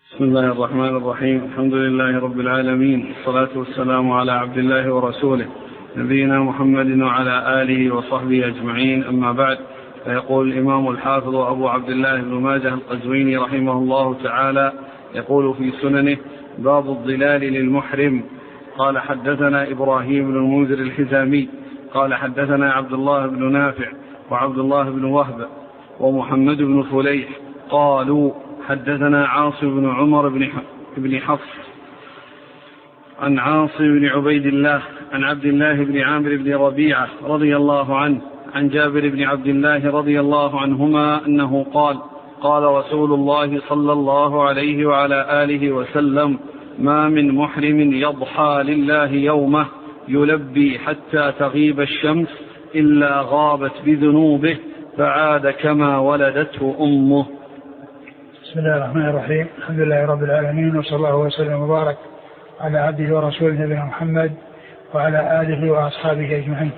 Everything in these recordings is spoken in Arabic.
بسم الله الرحمن الرحيم. الحمد لله رب العالمين، والصلاة والسلام على عبد الله ورسوله نبينا محمد وعلى آله وصحبه أجمعين، أما بعد. فيقول الإمام الحافظ أبو عبد الله بن ماجه القزويني رحمه الله تعالى يقول في سننه: باب الظلال للمحرم. قال: حدثنا إبراهيم بن المنذر الحزامي قال: حدثنا عبد الله بن نافع وعبد الله بن وهب ومحمد بن فليح قالوا: حدثنا عاصم بن عمر بن حفص عن عاصم بن عبيد الله عن عبد الله بن عامر بن ربيعة رضي الله عنه عن جابر بن عبد الله رضي الله عنهما أنه قال: قال رسول الله صلى الله عليه وعلى آله وسلم: ما من محرم يضحى لله يومه يلبي حتى تغيب الشمس إلا غابت بذنوبه فعاد كما ولدته أمه. بسم الله الرحمن الرحيم. الحمد لله رب العالمين، وصلى الله وسلم وبارك على عبده ورسوله نبينا محمد وعلى آله وأصحابه أجمعين.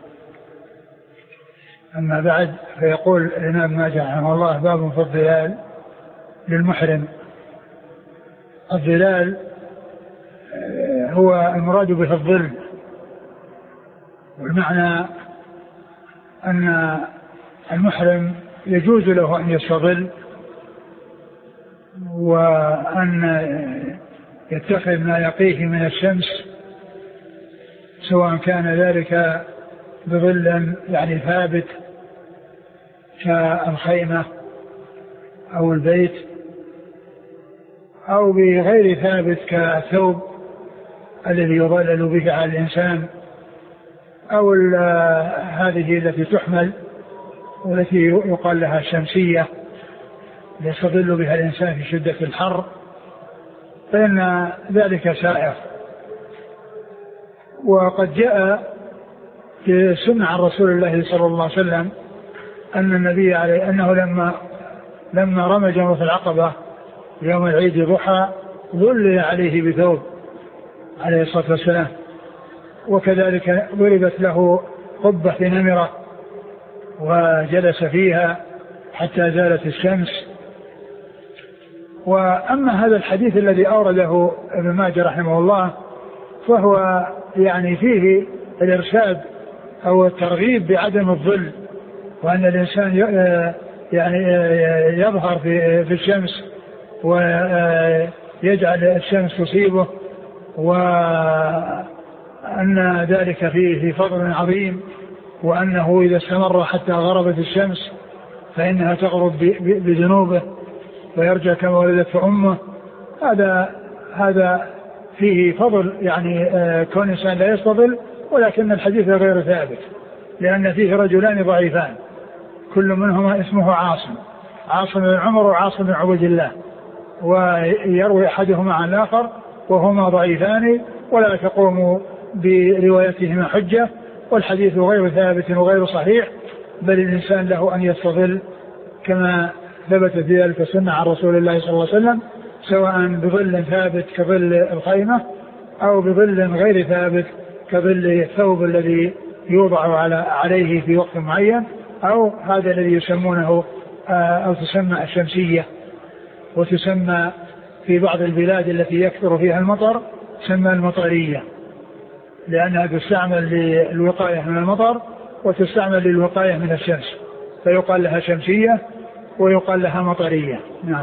أما بعد، فيقول الإمام ماجه رحمه الله: باب في الظلال للمحرم. الظلال هو المراد به الظل، والمعنى أن المحرم يجوز له أن يستظل وأن يتخذ ما يقيه من الشمس، سواء كان ذلك بظل يعني ثابت كالخيمة أو البيت، أو بغير ثابت كالثوب الذي يظلل به على الإنسان، أو هذه التي تحمل والتي يقال لها الشمسية يستظل بها الإنسان في شدة الحر، فإن ذلك سائغ. وقد جاء في سنة عن رسول الله صلى الله عليه وسلم أن النبي عليه أنه لما رمى جمرة العقبة يوم العيد ضحى ظلل عليه بثوب عليه الصلاة والسلام، وكذلك ضربت له قبة نمرة وجلس فيها حتى زالت الشمس. وأما هذا الحديث الذي أورده ابن ماجه رحمه الله فهو يعني فيه الإرشاد أو الترغيب بعدم الظل، وأن الإنسان يعني يظهر في الشمس ويجعل الشمس تصيبه، وأن ذلك فيه فضل عظيم، وأنه إذا استمر حتى غربت الشمس فإنها تغرب بذنوبه ويرجع كما ولدته أمه. هذا فيه فضل، يعني كون الإنسان لا يستظل، ولكن الحديث غير ثابت، لأن فيه رجلان ضعيفان كل منهما اسمه عاصم بن عمر وعاصم بن عبيد الله، ويروي أحدهما عن الآخر، وهما ضعيفان ولا تقوم بروايتهما حجة، والحديث غير ثابت وغير صحيح، بل الإنسان له أن يستظل كما ثبت في ذلك السنة عن رسول الله صلى الله عليه وسلم، سواء بظل ثابت كظل الخيمة أو بظل غير ثابت كظل الثوب الذي يوضع عليه في وقت معين، أو هذا الذي يسمونه أو تسمى الشمسية، وتسمى في بعض البلاد التي يكثر فيها المطر تسمى المطرية، لأنها تستعمل للوقاية من المطر وتستعمل للوقاية من الشمس، فيقال لها شمسية ويقال لها مطرية. نعم.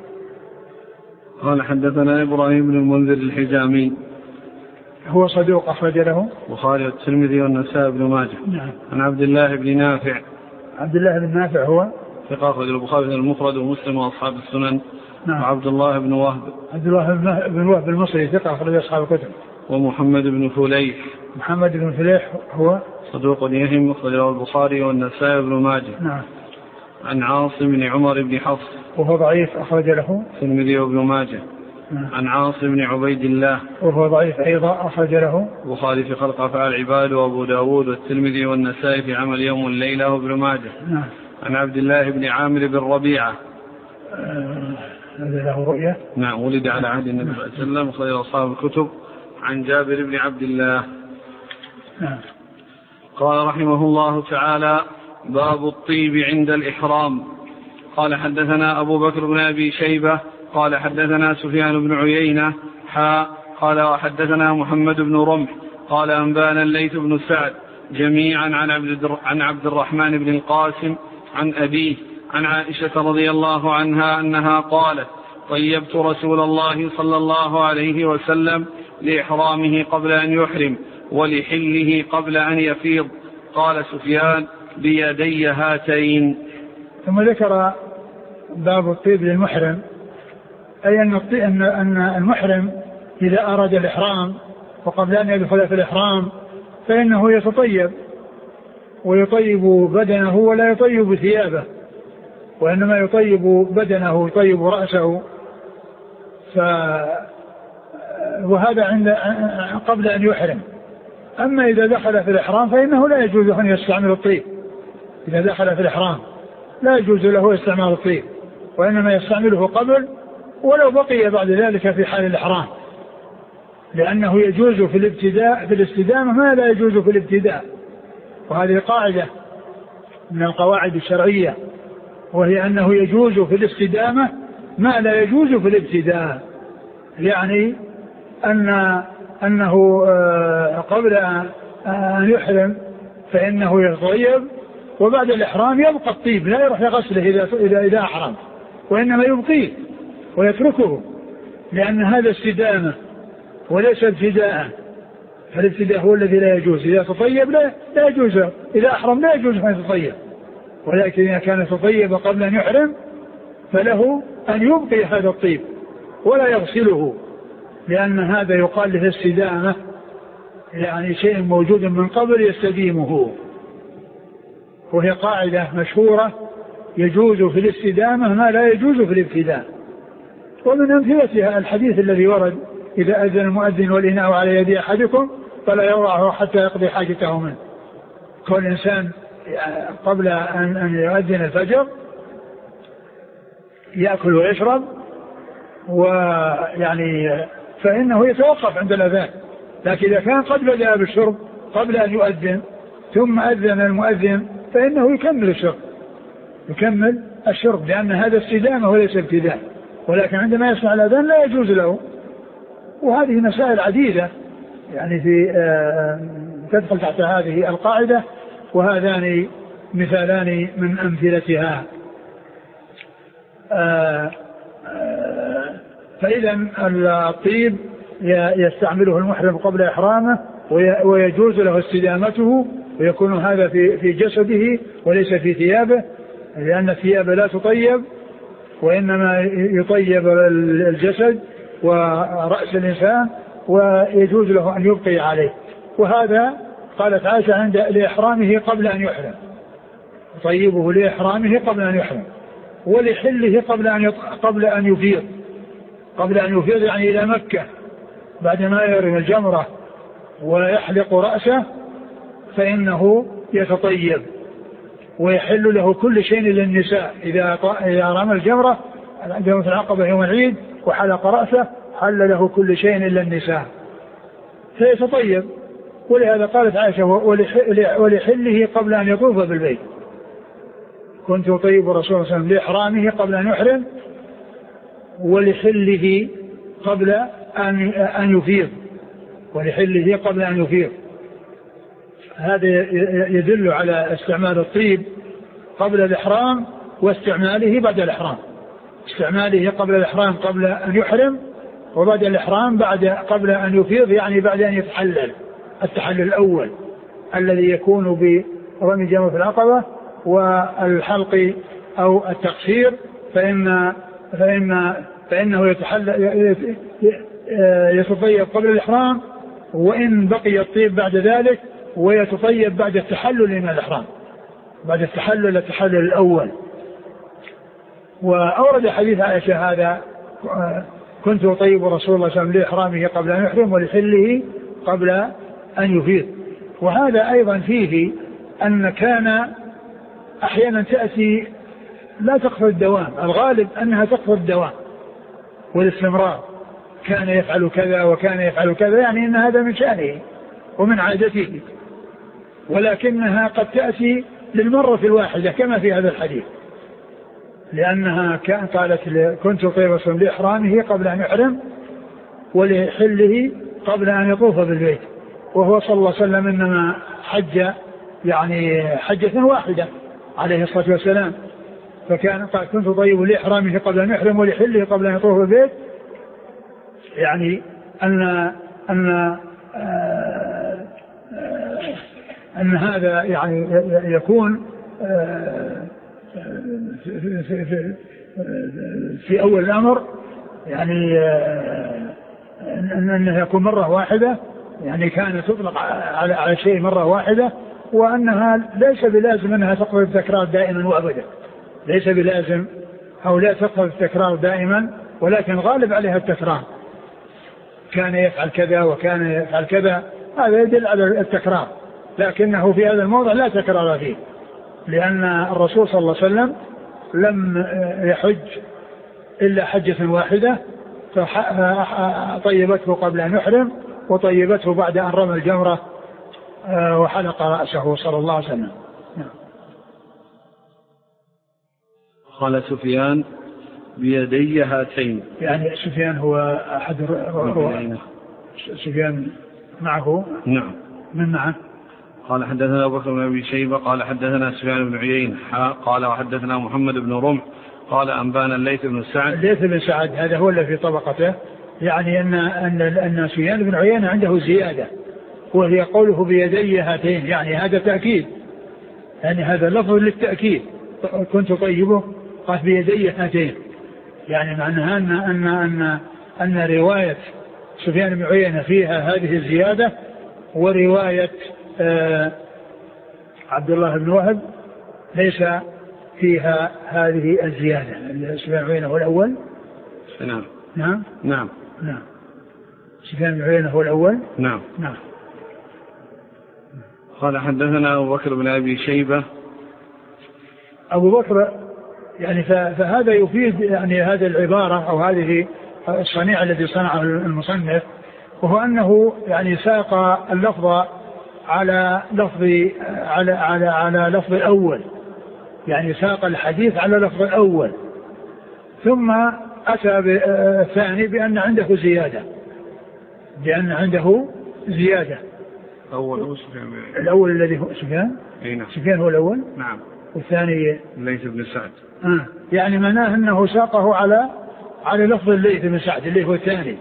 قال: حدثنا إبراهيم بن المنذر الحزامي، هو صدوق أخرج له البخاري والترمذي والنسائي بن ماجه. نعم. عن عبد الله بن نافع. عبد الله بن نافع هو ثقة أخرج البخاري المفرد ومسلم وأصحاب السنن. نعم. وعبد الله بن وهب. عبد الله بن وهب المصري ثقة أخرج أصحاب الكتب. ومحمد بن فليح. محمد بن فليح هو صدوق يهم أخرج له البخاري والنسائي بن ماجه. نعم. عن عاصم بن عمر بن حفص وهو ضعيف أخرج له الترمذي وابن ماجه. نعم. عن عاصم بن عبيد الله وهو ضعيف أيضا أخرج له البخاري في خلق أفعال العباد وأبو داود والترمذي والنسائي في عمل يوم والليلة وابن ماجه. نعم. عن عبد الله بن عامر بن ربيعة هذا له رؤية. نعم. ولد على عهد النبي صلى الله عليه وسلم أخرج أصحاب الكتب. عن جابر بن عبد الله. نعم. قال رحمه الله تعالى: باب الطيب عند الإحرام. قال: حدثنا أبو بكر بن أبي شيبة قال حدثنا سفيان بن عيينة قال وحدثنا محمد بن رمح قال أنبانا الليث بن سعد جميعا عن عبد الرحمن بن القاسم عن أبيه عن عائشة رضي الله عنها أنها قالت طيبت رسول الله صلى الله عليه وسلم لإحرامه قبل أن يحرم ولحله قبل أن يفيض. قال سفيان بيدي هاتين. ثم ذكر باب الطيب للمحرم، أي أن المحرم إذا أراد الإحرام وقبل أن يدخل في الإحرام فإنه يتطيب ويطيب بدنه ولا يطيب ثيابه، وإنما يطيب بدنه يطيب رأسه. وهذا قبل أن يحرم. أما إذا دخل في الإحرام فإنه لا يجوز أن يستعمل الطيب. إذا دخل في الإحرام لا يجوز له استعمال الطيب، وإنما يستعمله قبل ولو بقي بعد ذلك في حال الإحرام، لأنه يجوز في الابتداء في الاستدامة ما لا يجوز في الابتداء. وهذه قاعدة من القواعد الشرعية، وهي أنه يجوز في الاستدامة ما لا يجوز في الابتداء، يعني أنه قبل أن يحرم فإنه يتطيب، وبعد الإحرام يبقى الطيب لا يروح يغسله إذا أحرم، وإنما يبقيه ويتركه، لأن هذا استدامة وليس ابتداء. فالابتداء هو الذي لا يجوز. إذا تطيب لا يجوز، إذا أحرم لا يجوز أن يتطيب، ولكن إذا كان يتطيب قبل أن يحرم فله أن يبقي هذا الطيب ولا يغسله، لأن هذا يقال له استدامة، يعني شيء موجود من قبل يستديمه. وهي قاعدة مشهورة يجوز في الاستدامة ما لا يجوز في الابتداء. ومن أمثلتها الحديث الذي ورد إذا أذن المؤذن والإناء على يد أحدكم فلا يضعه حتى يقضي حاجته منه. كل إنسان قبل أن يؤذن الفجر يأكل ويشرب، ويعني فإنه يتوقف عند الأذان. لكن إذا كان قد بدأ بالشرب قبل أن يؤذن ثم أذن المؤذن فإنه يكمل الشرب، لأن هذا استدامة وليس ابتداء. ولكن عندما يسمع الأذان لا يجوز له. وهذه مسائل عديدة يعني تدخل تحت هذه القاعدة، وهذان مثالان من أمثلتها. فإذا الطيب يستعمله المحرم قبل إحرامه ويجوز له استدامته، ويكون هذا في جسده وليس في ثيابه، لأن الثياب لا تطيب وإنما يطيب الجسد ورأس الإنسان، ويجوز له أن يبقي عليه. وهذا قالت عائشة عند لإحرامه قبل أن يحرم، يطيبه لإحرامه قبل أن يحرم، ولحله قبل أن يفيض يعني إلى مكة بعدما يرمي الجمرة ويحلق رأسه فإنه يتطيب، ويحل له كل شيء للنساء. إذا رمى الجمرة جمرة العقبة يوم العيد وحلق رأسه حل له كل شيء إلا النساء فيتطيب. ولهذا قالت عائشة ولحله قبل أن يطوف بالبيت. كنت أطيب رسول الله صلى الله عليه وسلم لإحرامه قبل أن يحرم ولحله قبل أن يفيض. هذا يدل على استعمال الطيب قبل الإحرام واستعماله بعد الإحرام. استعماله قبل الإحرام قبل أن يحرم، وبعد الإحرام قبل أن يفيض، يعني بعد أن يتحلل التحلل الأول الذي يكون برمي جمرة العقبة والحلق أو التقصير، فإنه يتطيب قبل الإحرام، وإن بقي الطيب بعد ذلك ويتطيب بعد التحلل من الإحرام، بعد التحلل الأول. وأورد حديث عائشة هذا كنت أطيب رسول الله صلى الله عليه وسلم لإحرامه قبل أن يحرم ولحله قبل أن يفيض. وهذا أيضا فيه أن كان أحيانا تأتي لا تقصد الدوام، الغالب أنها تقصد الدوام والاستمرار، كان يفعل كذا وكان يفعل كذا، يعني أن هذا من شأنه ومن عادته، ولكنها قد تأتي للمرة الواحدة كما في هذا الحديث. لأنها قالت كنت طيبة لإحرامه قبل أن يحرم ولحله قبل أن يطوف بالبيت، وهو صلى الله عليه وسلم إنما حج يعني حجة واحدة عليه الصلاة والسلام، فكان قال كنت طيب لإحرامه قبل أن يحرم ولحله قبل أن يطوف بالبيت، يعني أن هذا يعني يكون في أول الأمر يعني أنه يكون مرة واحدة، يعني كانت تطلق على شيء مرة واحدة، وأنها ليس بلازم أنها تقبل التكرار دائما وأبدا، ليس بلازم أو لا تقبل التكرار دائما، ولكن غالب عليها التكرار، كان يفعل كذا وكان يفعل كذا، هذا يدل على التكرار، لكنه في هذا الموضع لا تكرار فيه، لأن الرسول صلى الله عليه وسلم لم يحج إلا حجة واحدة، فطيبته قبل أن يحرم وطيبته بعد أن رمى الجمرة وحلق رأسه صلى الله عليه وسلم. قال سفيان بيدي هاتين، يعني سفيان هو أحد سفيان معه. نعم. من معه؟ قال حدثنا أبو بكر بن أبي شيبة قال حدثنا سفيان بن عيينة قال وحدثنا محمد بن رمح قال أنبانا الليث بن سعد. الليث بن سعد هذا هو اللي في طبقته، يعني أن سفيان بن عيينة عنده زيادة، وهي قوله بيدي هاتين، يعني هذا تأكيد، يعني هذا لفظ للتأكيد، كنت طيبه قال بيدي هاتين، يعني معناها أن رواية سفيان بن عيينة فيها هذه الزيادة، ورواية عبد الله بن وهب ليس فيها هذه الزيادة. سفيان بن عيينة هو الأول. نعم. نعم. نعم. نعم. سفيان بن عيينة هو الأول. نعم. نعم. قال حدثنا أبو بكر بن أبي شيبة. أبو بكر يعني فهذا يفيد يعني هذه العبارة أو هذه الصنيع الذي صنعه المصنف، وهو أنه يعني ساق اللفظ على لفظ الأول، يعني ساق الحديث على لفظ الأول، ثم أتى بالثاني بأن عنده زيادة، بأن عنده زيادة. الأول الذي هو سفيان. نعم. سفيان هو الأول. نعم. والثاني الليث بن سعد. يعني معناه أنه ساقه على لفظ الليث بن سعد اللي هو الثاني،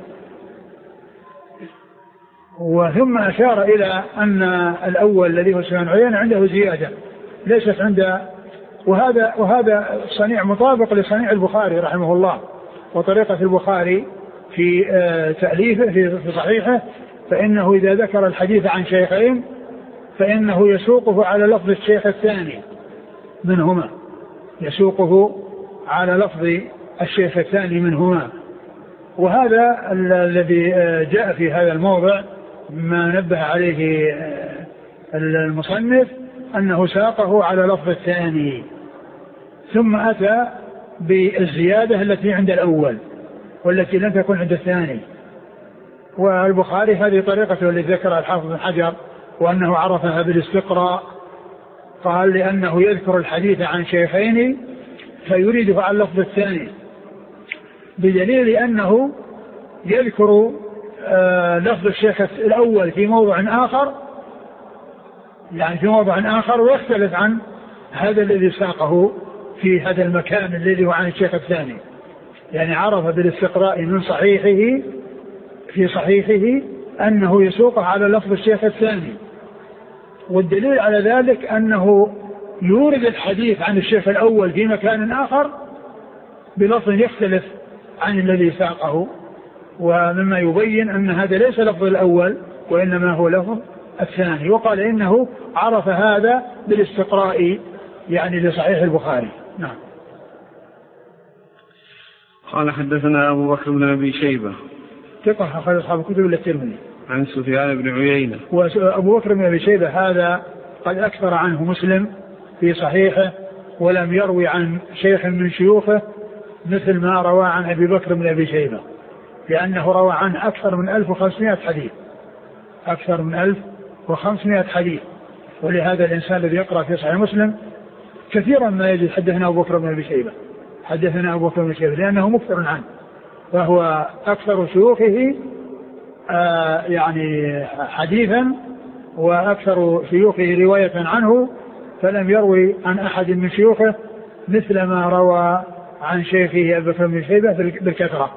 وثم أشار إلى أن الأول الذي هو سفيان عيينة عنده زيادة ليست عند، وهذا صنيع مطابق لصنيع البخاري رحمه الله، وطريقة البخاري في تأليفه في صحيحه، فإنه إذا ذكر الحديث عن شيخين فإنه يسوقه على لفظ الشيخ الثاني منهما، يسوقه على لفظ الشيخ الثاني منهما. وهذا الذي جاء في هذا الموضع ما نبه عليه المصنف، أنه ساقه على لفظ الثاني ثم أتى بالزيادة التي عند الأول والتي لم تكن عند الثاني. والبخاري هذه طريقته التي ذكرها الحافظ بن حجر، وأنه عرفها بالاستقراء، قال لأنه يذكر الحديث عن شيخين فيريده على اللفظ الثاني، بدليل أنه يذكر لفظ الشيخ الأول في موضع آخر، يعني في موضع آخر، ويختلف عن هذا الذي ساقه في هذا المكان الذي هو عن الشيخ الثاني، يعني عرف بالاستقراء من صحيحه في صحيحه أنه يسوقه على لفظ الشيخ الثاني. والدليل على ذلك أنه يورد الحديث عن الشيخ الأول في مكان آخر بلفظ يختلف عن الذي ساقه، ومما يبين أن هذا ليس لفظ الأول وإنما هو لفظ الثاني. وقال إنه عرف هذا بالاستقراء يعني لصحيح البخاري. نعم. قال حدثنا أبو بكر بن أبي شيبة ثقة أخرج أصحاب الكتب إلا الترمذي. عن سفيان بن عيينة. وأبو بكر بن أبي شيبة هذا قد أكثر عنه مسلم في صحيحه، ولم يروي عن شيخ من شيوخه مثل ما روى عن أبي بكر بن أبي شيبة، لأنه روى عنه أكثر من 1500 حديث، أكثر من 1500 حديث. ولهذا الإنسان الذي يقرأ في صحيح مسلم كثيرا ما يجد حدثنا أبو بكر بن أبي شيبة، حدثنا أبو بكر بن شيبة لأنه مكثر عنه، فهو أكثر شيوخه يعني حديثا وأكثر شيوخه رواية عنه، فلم يروي عن أحد من شيوخه مثل ما روى عن شيخه أبو بكر بن شيبة بالكثرة.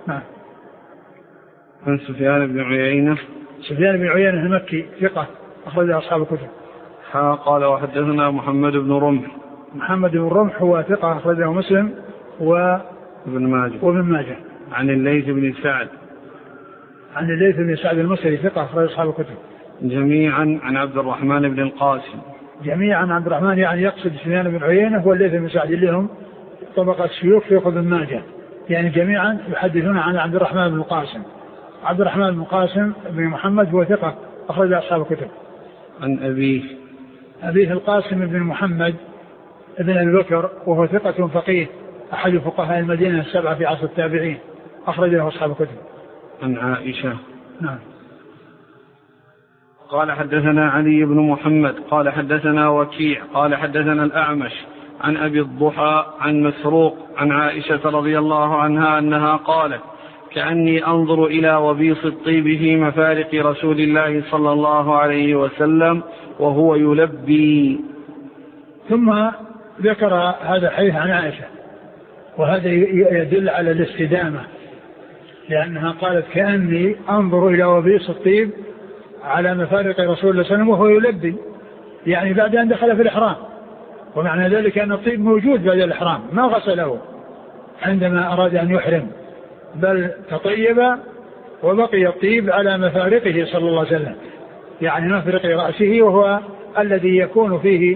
عن سفيان بن عيينة. سفيان بن عيينة المكي ثقة أخرج أصحاب الكتب. قال وحدثنا محمد بن رمح. محمد بن رمح هو ثقة أخرجه مسلم وابن ماجه. عن الليث بن سعد. عن الليث بن سعد المصري ثقة أخرج أصحاب الكتب. جميعا عن عبد الرحمن بن القاسم. جميعا عن عبد الرحمن يعني يقصد سفيان بن عيينة هو الليث بن سعد اللي هم طبقة شيوخ في ابن ماجه، يعني جميعا يحدثون عن عبد الرحمن بن القاسم. عبد الرحمن بن القاسم بن محمد هو ثقة أخرج أصحاب الكتب. عن أبيه القاسم بن محمد ابن أبي بكر وهو ثقة فقيه أحد فقهاء المدينة السبعة في عصر التابعين أخرج له أصحاب الكتب. عن عائشة. نعم. قال حدثنا علي بن محمد قال حدثنا وكيع قال حدثنا الأعمش عن أبي الضحى عن مسروق عن عائشة رضي الله عنها أنها قالت كأني أنظر إلى وبيص الطيب في مفارق رسول الله صلى الله عليه وسلم وهو يلبي. ثم ذكر هذا الحديث عن عائشة، وهذا يدل على الاستدامة، لأنها قالت كأني أنظر إلى وبيص الطيب على مفارق رسول الله صلى الله عليه وسلم وهو يلبي، يعني بعد أن دخل في الإحرام، ومعنى ذلك أن الطيب موجود بعد الإحرام ما غسله عندما أراد أن يحرم، بل تطيب وبقي الطيب على مفارقه صلى الله عليه وسلم، يعني مفرق رأسه وهو الذي يكون فيه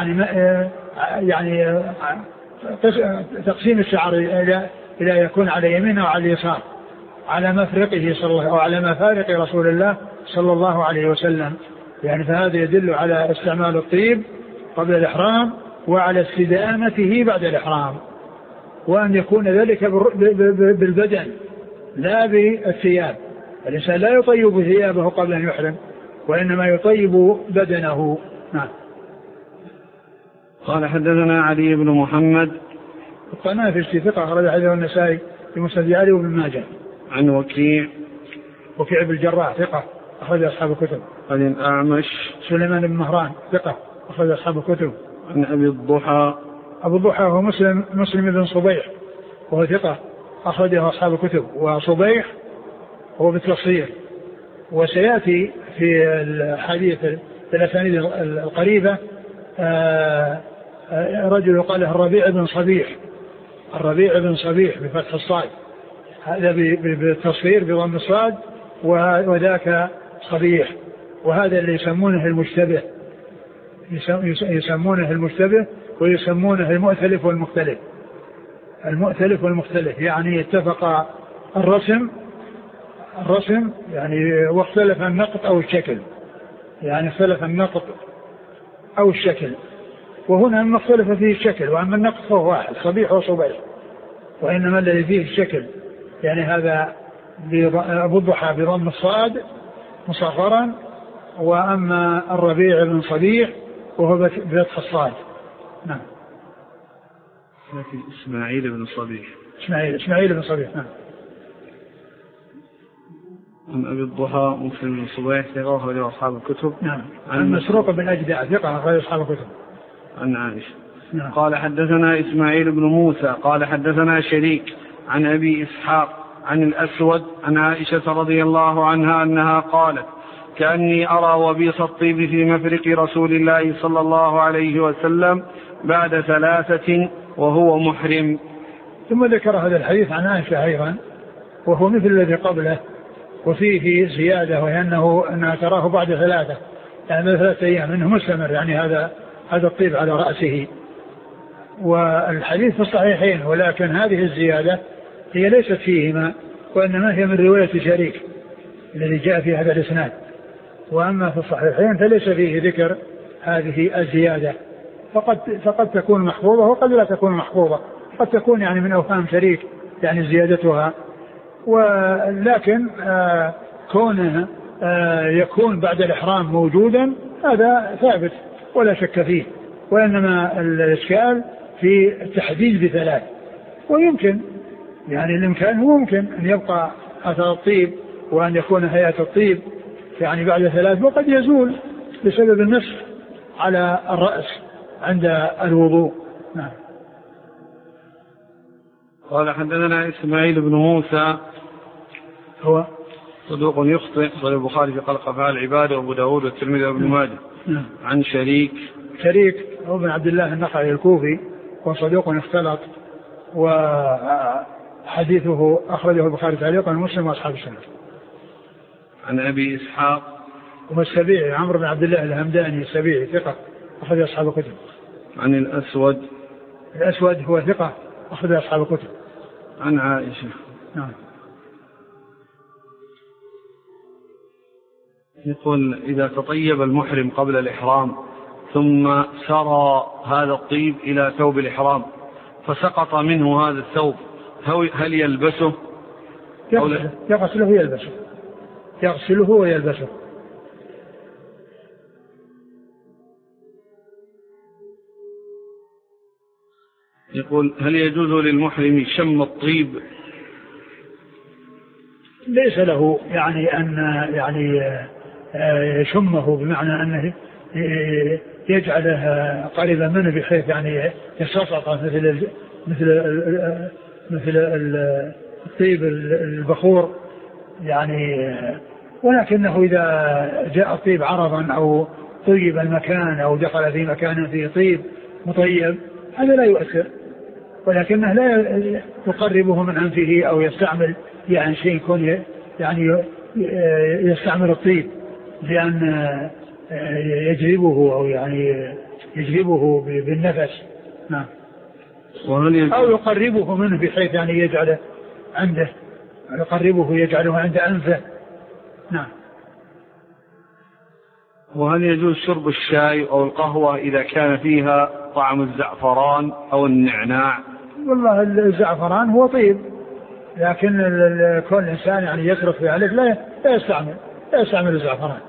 يعني تقسيم الشعر إلى يكون على يمينه وعلى اليسار على مفرقه صلى الله أو على مفارق رسول الله صلى الله عليه وسلم، يعني فهذا يدل على استعمال الطيب قبل الإحرام وعلى استدامته بعد الإحرام، وأن يكون ذلك بالبدن لا بالثياب. الإنسان لا يطيب ثيابه قبل أن يحرم وإنما يطيب بدنه. نعم. قال حدثنا علي بن محمد القناة في ثقة أخرج حديث النسائي في مسند علي وابن ماجه. عن وكيع بن الجراح ثقة أخرج أصحاب الكتب. عن الأعمش سليمان بن مهران ثقة أخرج أصحاب الكتب. عن أبي الضحى. أبو الضحى هو مسلم بن صبيح وهو ثقة أخرجه أصحاب الكتب، وصبيح هو بالتصغير، وسيأتي في الحديث في الأسانيد القريبة رجل قال الربيع بن صبيح بفتح الصاد، هذا بالتصغير بضم الصاد، وذاك صبيح، وهذا اللي يسمونه المشتبه ويسمونه المؤتلف والمختلف، يعني اتفق الرسم يعني واختلف النقط أو الشكل، يعني اختلف النقط أو الشكل، وهنا ما اختلف فيه الشكل، وأما النقط فهو واحد صبيح وصبيح، وإنما الذي فيه الشكل، يعني هذا أبو الضحى بضم الصاد مصغرا، وأما الربيع بن صبيح وهو بفتح الصاد. نعم. إسماعيل بن صبيح. نعم. عن أبي الضحى مسلم بن صبيح ثقة أخرج أصحاب الكتب. نعم. عن مسروق بن أجدع ثقة أخرج أصحاب الكتب. عن عائشة. نعم. قال حدثنا إسماعيل بن موسى قال حدثنا شريك عن أبي إسحاق عن الأسود عن عائشة رضي الله عنها أنها قالت كأني أرى وبيص الطيب في مفرق رسول الله صلى الله عليه وسلم بعد 3 وهو محرم. ثم ذكر هذا الحديث عن عائشة أيضا وهو مثل الذي قبله، وفيه زيادة، وهي أنها تراه بعد 3 يعني 3 أيام منه مستمر، يعني هذا الطيب على رأسه. والحديث في الصحيحين، ولكن هذه الزيادة هي ليست فيهما، وإنما هي من رواية شريك الذي جاء في هذا الإسناد، وأما في الصحيحين فليس فيه ذكر هذه الزيادة، فقد تكون محفوظة وقد لا تكون محفوظة، قد تكون يعني من أوهام شريك يعني زيادتها، ولكن كونه يكون بعد الإحرام موجودا هذا ثابت ولا شك فيه، وإنما الإشكال في التحديد ب3، ويمكن يعني الإمكان هو ممكن أن يبقى أثر الطيب وأن يكون هيئة الطيب يعني بعد 3 وقد يزول بسبب المسح على الرأس عند الوضوء. نعم. قال حدثنا إسماعيل بن موسى هو صدوق يخطئ، صحيح البخاري في خلق أفعال العباد وأبو داود والترمذي وابن ماجه. عن شريك هو بن عبد الله النخعي الكوفي وصدوق اختلط، وحديثه أخرجه البخاري تعليقا ومسلم وأصحاب السنة. عن أبي إسحاق والسبيعي عمرو بن عبد الله الهمداني السبيعي ثقة أخرج أصحاب الكتب. عن الأسود هو ثقة أخرج أصحاب الكتب. عن عائشة. نعم. يقول إذا تطيب المحرم قبل الإحرام ثم سرى هذا الطيب إلى ثوب الإحرام فسقط منه هذا الثوب هل يلبسه؟ يغسله ويلبسه. يقول هل يجوز للمحرم شم الطيب؟ ليس له يعني أن يعني يشمه بمعنى أنه يجعله قريبا منه بحيث يعني يستصعق مثل الطيب البخور يعني، ولكنه إذا جاء الطيب عرضا أو طيب المكان أو دخل في مكان فيه طيب مطيب هذا لا يؤثر، ولكنه لا يقربه من أنفه أو يستعمل يعني شيء يكون يعني يستعمل الطيب لأن يجذبه أو يعني يجذبه بالنفس. نعم. أو يقربه منه بحيث يعني يجعله عنده، يقربه يجعله عند أنفه. نعم. وهل يجوز شرب الشاي أو القهوة إذا كان فيها طعم الزعفران أو النعناع؟ والله الزعفران هو طيب، لكن كل إنسان يعني يترك في عليه لا يستعمل الزعفران.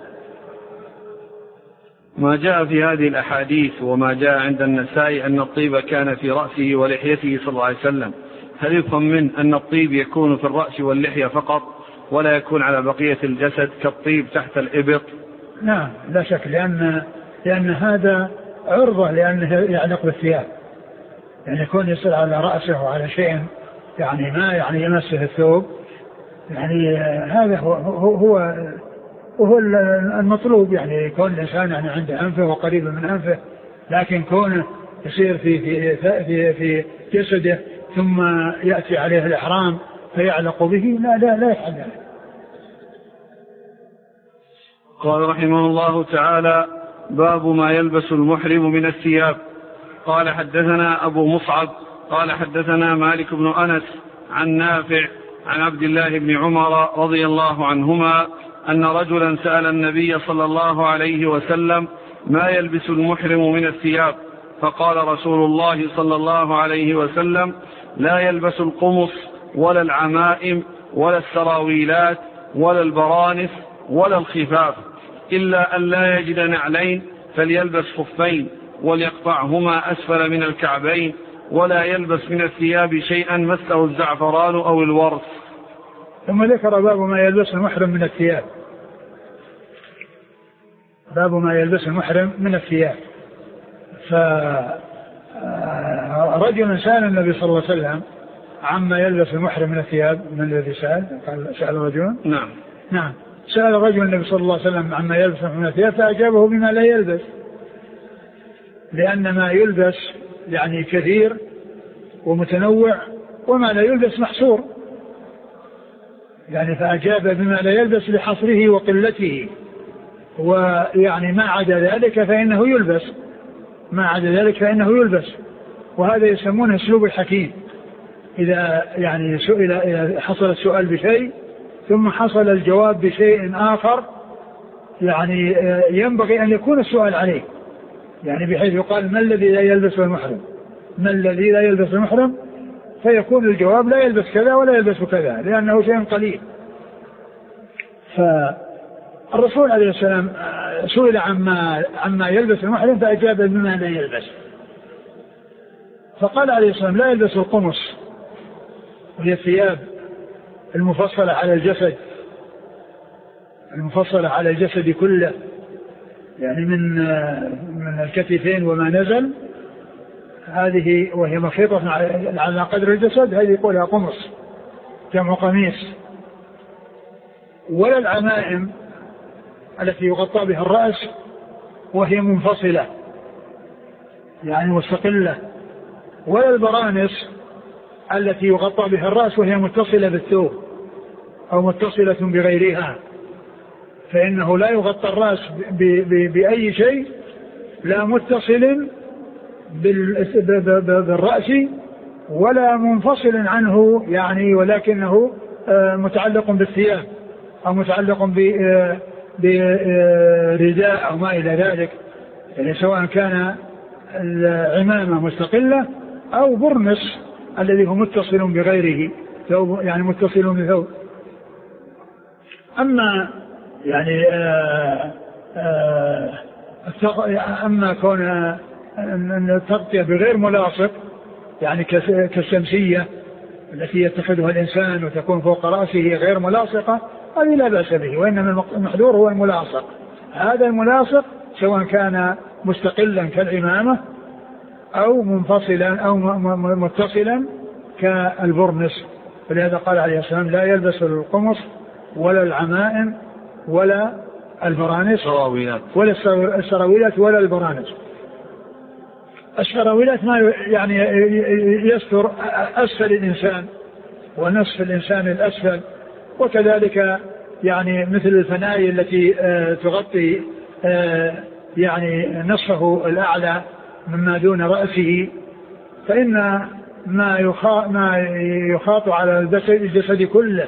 ما جاء في هذه الأحاديث وما جاء عند النسائي أن الطيب كان في رأسه ولحيته صلى الله عليه وسلم، هل يفهم من أن الطيب يكون في الرأس واللحية فقط ولا يكون على بقية الجسد كالطيب تحت الإبط؟ نعم لا شك، لأن هذا عرضة لأنه يعلق بالثياب، يعني يكون يصير على رأسه وعلى شيء يعني ما يعني يمسه الثوب، يعني هذا هو المطلوب، يعني يكون الإنسان يعني عند أنفه وقريب من أنفه، لكن كونه يصير في جسده ثم يأتي عليه الإحرام فيعلق به لا يفعل ذلك. قال رحمه الله تعالى: باب ما يلبس المحرم من الثياب. قال حدثنا أبو مصعب قال حدثنا مالك بن أنس عن نافع عن عبد الله بن عمر رضي الله عنهما أن رجلا سأل النبي صلى الله عليه وسلم: ما يلبس المحرم من الثياب؟ فقال رسول الله صلى الله عليه وسلم: لا يلبس القمص ولا العمائم ولا السراويلات ولا البرانس ولا الخفاف، إلا أن لا يجد نعلين فليلبس خفين وليقطعهما أسفل من الكعبين، ولا يلبس من الثياب شيئا مسه الزعفران أو الورس. ثم ذكر باب ما يلبس المحرم من الثياب. باب ما يلبس المحرم من الثياب. فرجل سأل النبي صلى الله عليه وسلم عما يلبس المحرم من الثياب. من الذي سأل؟ قال سأل رجل. نعم سأل رجل النبي صلى الله عليه وسلم عما يلبس من الثياب فأجابه بما لا يلبس، لأن ما يلبس يعني كثير ومتنوع وما لا يلبس محصور، يعني فأجاب بما لا يلبس لحصره وقلته، ويعني ما عدا ذلك فإنه يلبس، وهذا يسمونه اسلوب الحكيم. إذا يعني سئل، إذا حصل السؤال بشيء ثم حصل الجواب بشيء آخر، يعني ينبغي أن يكون السؤال عليه، يعني بحيث يقال: ما الذي لا يلبس المحرم؟ ما الذي لا يلبس المحرم؟ فيكون الجواب: لا يلبس كذا ولا يلبس كذا، لأنه شيء قليل. فالرسول عليه السلام سئل عما يلبس المحرم فأجاب بما لا يلبس، فقال عليه السلام: لا يلبس القمص وهي الثياب المفصلة على الجسد، المفصلة على الجسد كله، يعني من الكتفين وما نزل، هذه وهي مخيطة على قدر الجسد، هذه يقولها قمص، جمع قميص. ولا العمائم التي يغطى بها الرأس وهي منفصلة يعني مستقلة، ولا البرانس التي يغطى بها الرأس وهي متصلة بالثوب أو متصلة بغيرها، فإنه لا يغطى الرأس بأي شيء لا متصل بالرأس ولا منفصل عنه يعني، ولكنه متعلق بالثياب أو متعلق برداء أو ما إلى ذلك، يعني سواء كان العمامة مستقلة أو برنس الذي هو متصل بغيره، يعني متصل بثوب. أما يعني أما كون أن التغطية بغير ملاصق يعني كالشمسية التي يتخذها الإنسان وتكون فوق رأسه غير ملاصقة، هذه لا بأس به، وإنما المحذور هو الملاصق. هذا الملاصق سواء كان مستقلا كالعمامة أو منفصلا أو متصلا كالبرنس. فلهذا قال عليه السلام لا يلبس القمص ولا العمائم ولا البرانس ولا السراويلات ولا البرانس. السراويلات ما يعني يستر أسفل الإنسان ونصف الإنسان الأسفل، وكذلك يعني مثل الفناي التي تغطي يعني نصفه الأعلى مما دون رأسه، فإن ما يخاط على الجسد كله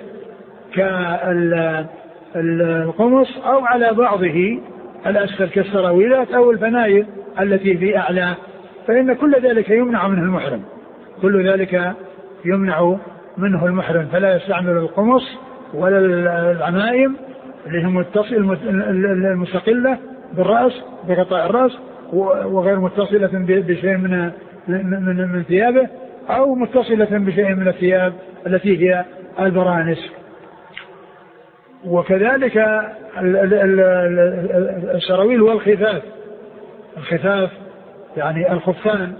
كالقمص أو على بعضه الأسفل كالسراويلات أو الفناي التي في أعلى، فإن كل ذلك يمنع منه المحرم، كل ذلك يمنع منه المحرم، فلا يستعمل القمص ولا العمائم اللي هم المستقلة بالرأس بغطاء الرأس وغير متصلة بشيء من ثيابه أو متصلة بشيء من الثياب التي هي البرانس. وكذلك السراويل والخفاف، الخفاف يعني الخفان،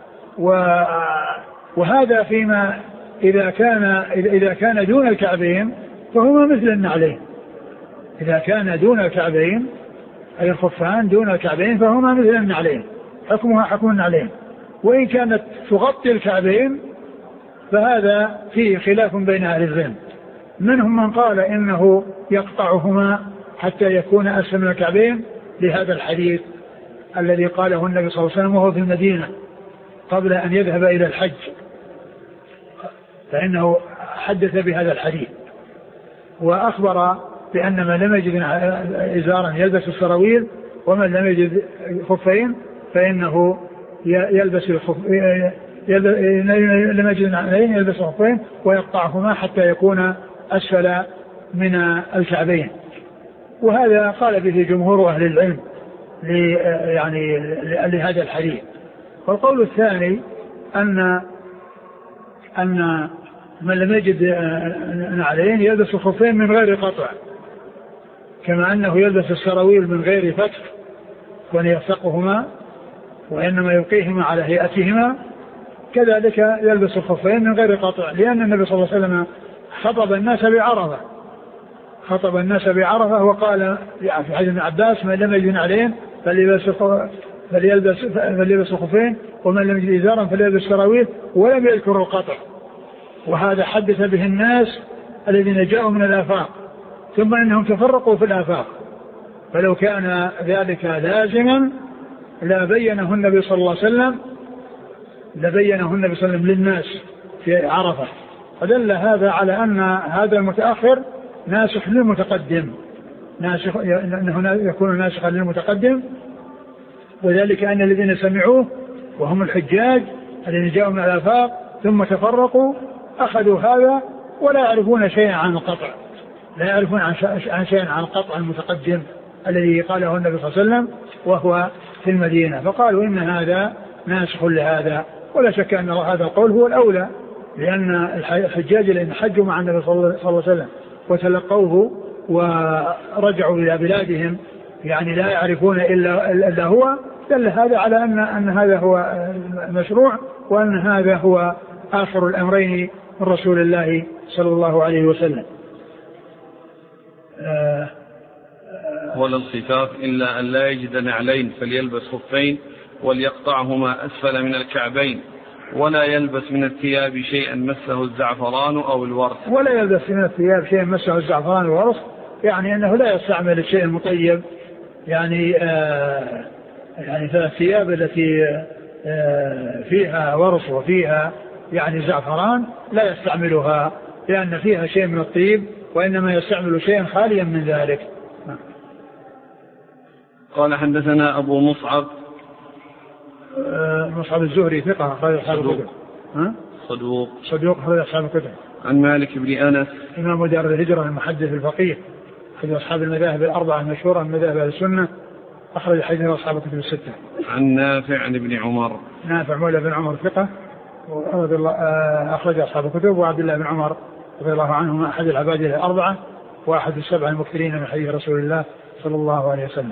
وهذا فيما إذا كان دون الكعبين فهما مثل النعلين، إذا كان دون الكعبين أي الخفان دون الكعبين فهما مثل النعلين، حكمها حكم النعلين. وإن كانت تغطي الكعبين فهذا فيه خلاف بين أهل العلم، منهم من قال إنه يقطعهما حتى يكون أسفل من الكعبين لهذا الحديث الذي قاله النبي صلى الله عليه وسلم وهو في المدينة قبل أن يذهب إلى الحج، فإنه حدث بهذا الحديث وأخبر بأن من لم يجد إزارا يلبس السراويل ومن لم يجد خفين فإنه يلبس لم يجد عليه يلبس خفين ويقطعهما حتى يكون أسفل من الكعبين. وهذا قال به جمهور أهل العلم يعني لهذا الحديث. والقول الثاني أن من لم يجد نعلين يلبس خفين من غير قطع، كما أنه يلبس السراويل من غير فتح ونيفقهما وإنما يلقيهما على هيئتهما، كذلك يلبس الخفين من غير قطع، لأن النبي صلى الله عليه وسلم خطب الناس بعرفة وقال في حديث ابن عباس من لم يجد نعلين فليلبس الخفين ومن لم يجد إزارا فليلبس السراويل، ولم يذكر القطع. وهذا حدث به الناس الذين جاءوا من الآفاق ثم إنهم تفرقوا في الآفاق، فلو كان ذلك لازما لبينه النبي صلى الله عليه وسلم للناس في عرفة. فدل هذا على أن هذا المتأخر ناسخ للمتقدم، أنه يكون ناسخا للمتقدم، وذلك أن الذين سمعوه وهم الحجاج الذين جاءوا من الآفاق ثم تفرقوا أخذوا هذا ولا يعرفون شيئا عن القطع، لا يعرفون عن شيئا عن القطع المتقدم الذي قاله النبي صلى الله عليه وسلم وهو في المدينة، فقالوا إن هذا ناسخ لهذا. ولا شك أن هذا القول هو الأولى، لأن الحجاج الذين حجوا مع النبي صلى الله عليه وسلم وتلقوه ورجعوا إلى بلادهم يعني لا يعرفون إلا هو، دل هذا على أن هذا هو المشروع، وأن هذا هو آخر الأمرين من رسول الله صلى الله عليه وسلم. ولا الخفاف إلا أن لا يجد نعلين فليلبس خفين وليقطعهما أسفل من الكعبين، ولا يلبس من الثياب شيئا مسه الزعفران أو الورس. ولا يلبس من الثياب شيئا مسه الزعفران أو الورس، يعني أنه لا يستعمل الشيء المطيب، يعني فالثياب التي فيها ورس وفيها يعني زعفران لا يستعملها لأن فيها شيء من الطيب، وإنما يستعمل شيئا خاليا من ذلك. قال حدثنا أبو مصعب مصعب الزهري ثقة أخرج أصحاب الكتب. صدوق أخرج أصحاب الكتب. عن مالك بن أنس إمام دار الهجرة المحدث الفقيه أخرج أصحاب المذاهب الأربعة المشهورة من مذاهب أهل السنة، أخرج حديث أصحاب الكتب الستة. عن نافع عن ابن عمر. نافع مولى بن عمر ثقة أخرج أصحاب الكتب. وعبد الله بن عمر رضي الله عنهما أحد العباد الأربعة وأحد السبع المكثرين من حديث رسول الله صلى الله عليه وسلم.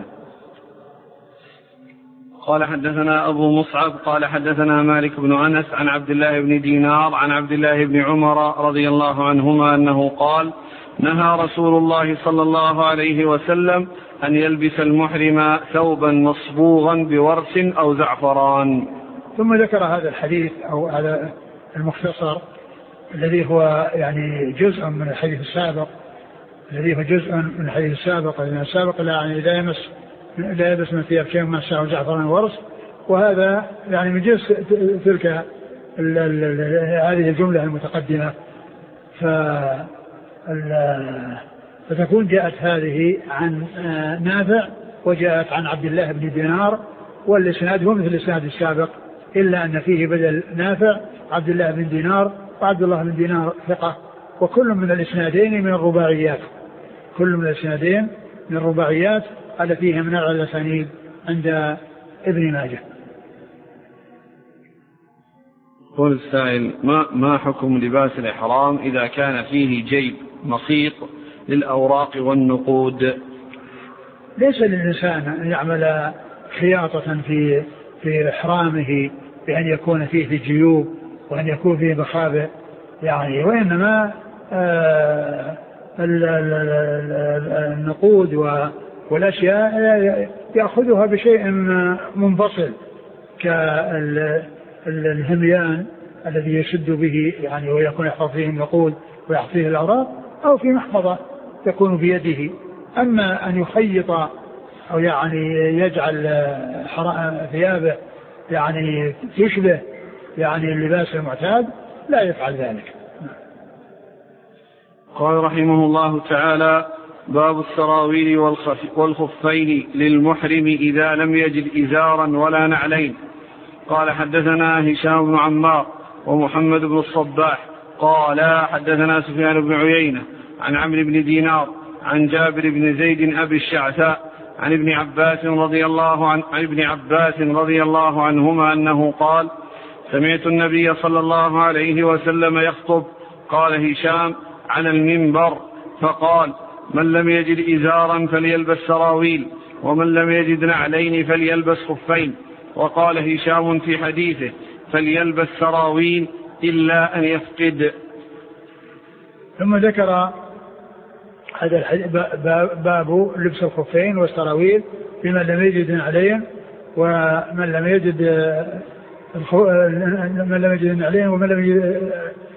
قال حدثنا أبو مصعب قال حدثنا مالك بن أنس عن عبد الله بن دينار عن عبد الله بن عمر رضي الله عنهما أنه قال: نهى رسول الله صلى الله عليه وسلم أن يلبس المحرم ثوبا مصبوغا بورس أو زعفران. ثم ذكر هذا الحديث أو هذا المختصر الذي هو يعني جزء من الحديث السابق، لأن السابق يعني لا يلبس من ثياب شيء مسه زعفران ورس، وهذا يعني من جنس تلك هذه الجملة المتقدمة. فتكون جاءت هذه عن نافع وجاءت عن عبد الله بن دينار، والإسناد هو مثل الإسناد السابق إلا أن فيه بدل نافع عبد الله بن دينار، وعبد الله بن دينار ثقة، وكل من الإسنادين من الرباعيات التي فيها من الأسانيد عند ابن ماجه. قول السائل: ما حكم لباس الإحرام إذا كان فيه جيب مخيط للأوراق والنقود؟ ليس للإنسان أن يعمل خياطة في إحرامه بأن يكون فيه الجيوب وأن يكون فيه مخابئ يعني، وإنما النقود والأشياء يأخذها بشيء منفصل كالهميان الذي يشد به يعني ويكون يحفظ فيه النقود ويحفظ فيه الأوراق، أو في محفظة تكون بيده. أما أن يخيط أو يعني يجعل ثيابه يعني تشبه يعني اللباس المعتاد لا يفعل ذلك. قال رحمه الله تعالى: باب السراويل والخفين للمحرم إذا لم يجد إزارا ولا نعلين. قال حدثنا هشام بن عمار ومحمد بن الصباح قال حدثنا سفيان بن عيينة عن عمرو بن دينار عن جابر بن زيد أبي الشعثاء عن ابن عباس رضي الله عنهما أنه قال: سمعت النبي صلى الله عليه وسلم يخطب. قال هشام: على المنبر، فقال: من لم يجد إزارا فليلبس سراويل، ومن لم يجد نعلين فليلبس خفين. وقال هشام في حديثه: فليلبس سراويل إلا أن يفقد. ثم ذكر هذا باب لبس الخفين والسراويل لمن لم يجد نعلين ومن لم يجد نعلين ومن لم يجد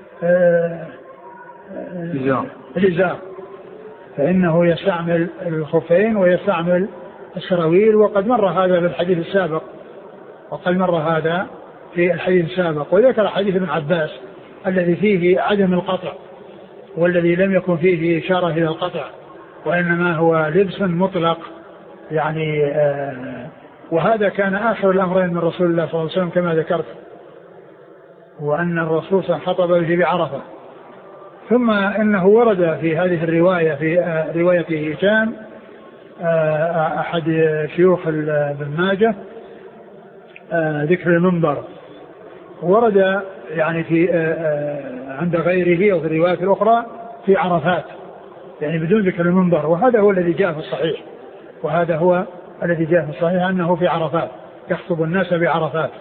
الإزار، فإنه يستعمل الخفين ويستعمل السراويل. وقد مر هذا في الحديث السابق، وذكر حديث ابن عباس الذي فيه عدم القطع، والذي لم يكن فيه إشارة إلى القطع، وإنما هو لبس مطلق يعني. وهذا كان آخر الأمرين من رسول الله صلى الله عليه وسلم كما ذكرت، وأن الرسول خطب به بعرفة. ثم إنه ورد في هذه الرواية في رواية هشام أحد شيوخ ابن ماجه ذكر المنبر، ورد يعني في عند غيره أو في الروايات الأخرى في عرفات، يعني بدون ذكر المنبر. وهذا هو الذي جاء في الصحيح، وهذا هو الذي جاء في الصحيح أنه في عرفات يخطب الناس بعرفات.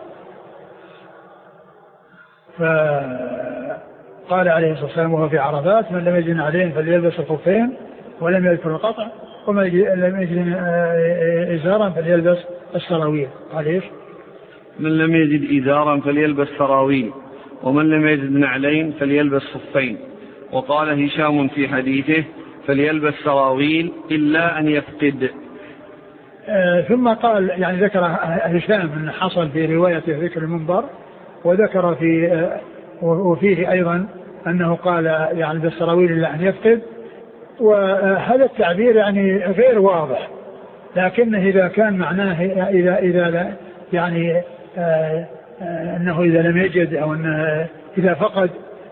فقال عليه الصلاة والسلام وهو في عرفات: من لم يجد عليه فليلبس الخفين ولم يذكر القطع، ومن لم يجد إزارا فليلبس السراويل. قال إيش؟ من لم يجد إزارا فليلبس سراويل، ومن لم يجد نعلين فليلبس خفين. وقال هشام في حديثه: فليلبس سراويل إلا أن يفقد. ثم قال يعني ذكر هشام أن حصل في روايته ذكر المنبر، وذكر وفيه أيضا أنه قال يعني بالسراويل إلا أن يفقد. وهذا التعبير يعني غير واضح، لكنه إذا كان معناه إذا يعني أنه إذا لم يجد أو أنه إذا فقد،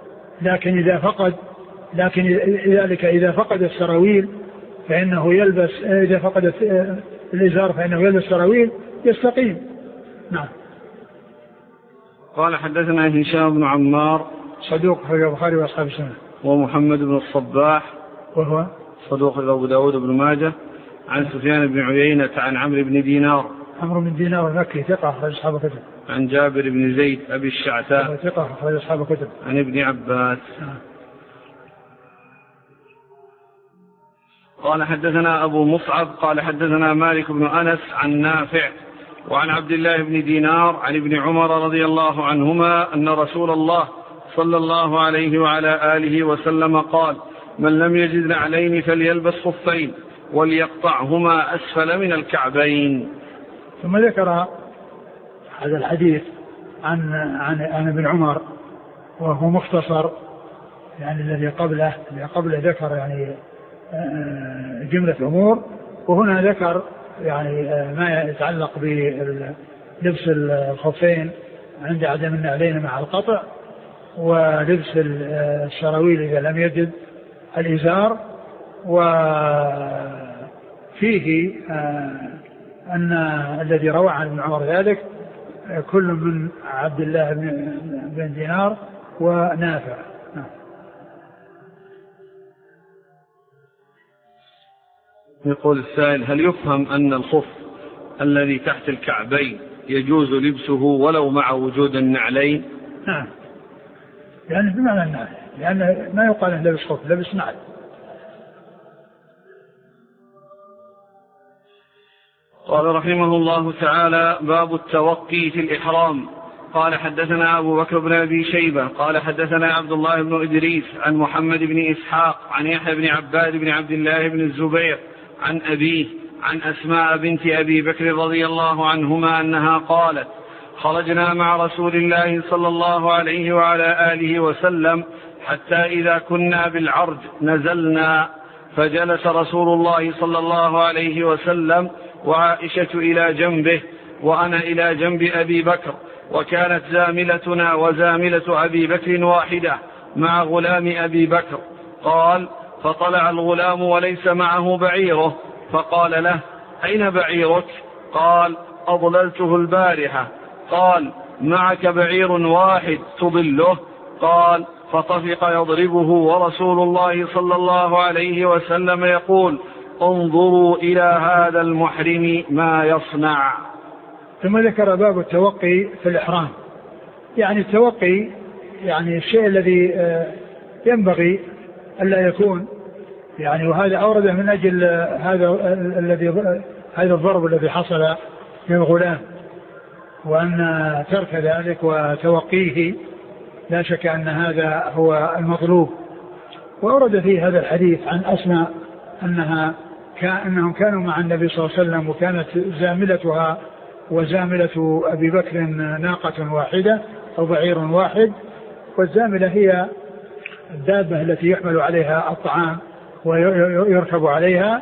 لكن ذلك إذا فقد السراويل فإنه يلبس، إذا فقد الإزار فإنه يلبس سراويل يستقيم. نعم. قال حدثنا هشام بن عمار صدوق في البخاري وأصحاب السنة. ومحمد بن الصباح وهو صدوق أبو داود بن ماجه. عن سفيان بن عيينة عن عمرو بن دينار. عمرو بن دينار المكي ثقة أخرج أصحاب الكتب. عن جابر بن زيد أبي الشعثاء ثقة أخرج أصحاب الكتب. عن ابن عباس. قال حدثنا أبو مصعب قال حدثنا مالك بن أنس عن نافع وعن عبد الله بن دينار عن ابن عمر رضي الله عنهما أن رسول الله صلى الله عليه وعلى آله وسلم قال: من لم يجد نعلين فليلبس خفين وليقطعهما أسفل من الكعبين. ثم ذكر هذا الحديث عن ابن عمر وهو مختصر، يعني الذي قبله ذكر يعني جملة أمور، وهنا ذكر يعني ما يتعلق بلبس الخفين عند عدم النعلين مع القطع، ولبس السراويل إذا لم يجد الإزار. وفيه أن الذي روى عن ابن عمر ذلك كل من عبد الله بن دينار ونافع. يقول السائل: هل يفهم أن الخف الذي تحت الكعبين يجوز لبسه ولو مع وجود النعلين؟ نعم، يعني بمعنى النعل، لأن ما يقال أنه لبس خف، لبس نعل. قال رحمه الله تعالى: باب التوقي في الإحرام. قال حدثنا أبو بكر بن أبي شيبة قال حدثنا عبد الله بن إدريس عن محمد بن إسحاق عن يحيى بن عباد بن عبد الله بن الزبير عن أبيه عن أسماء بنت أبي بكر رضي الله عنهما أنها قالت: خرجنا مع رسول الله صلى الله عليه وعلى آله وسلم حتى إذا كنا بالعرج نزلنا، فجلس رسول الله صلى الله عليه وسلم وعائشة إلى جنبه وأنا إلى جنب أبي بكر، وكانت زاملتنا وزاملة أبي بكر واحدة مع غلام أبي بكر. قال: فطلع الغلام وليس معه بعيره، فقال له: أين بعيرك؟ قال: أضللته البارحة. قال: معك بعير واحد تضله؟ قال: فطفق يضربه ورسول الله صلى الله عليه وسلم يقول: انظروا إلى هذا المحرم ما يصنع. ثم ذكر باب التوقي في الإحرام. يعني التوقي يعني الشيء الذي ينبغي ألا يكون، يعني وهذا أورده من أجل هذا الضرب الذي حصل للغلام، وأن ترك ذلك وتوقيه لا شك أن هذا هو المطلوب. وأورد في هذا الحديث عن أسماء أنهم كانوا مع النبي صلى الله عليه وسلم، وكانت زاملتها وزاملة أبي بكر ناقة واحدة أو بعير واحد، والزاملة هي الدابة التي يحمل عليها الطعام ويركب عليها.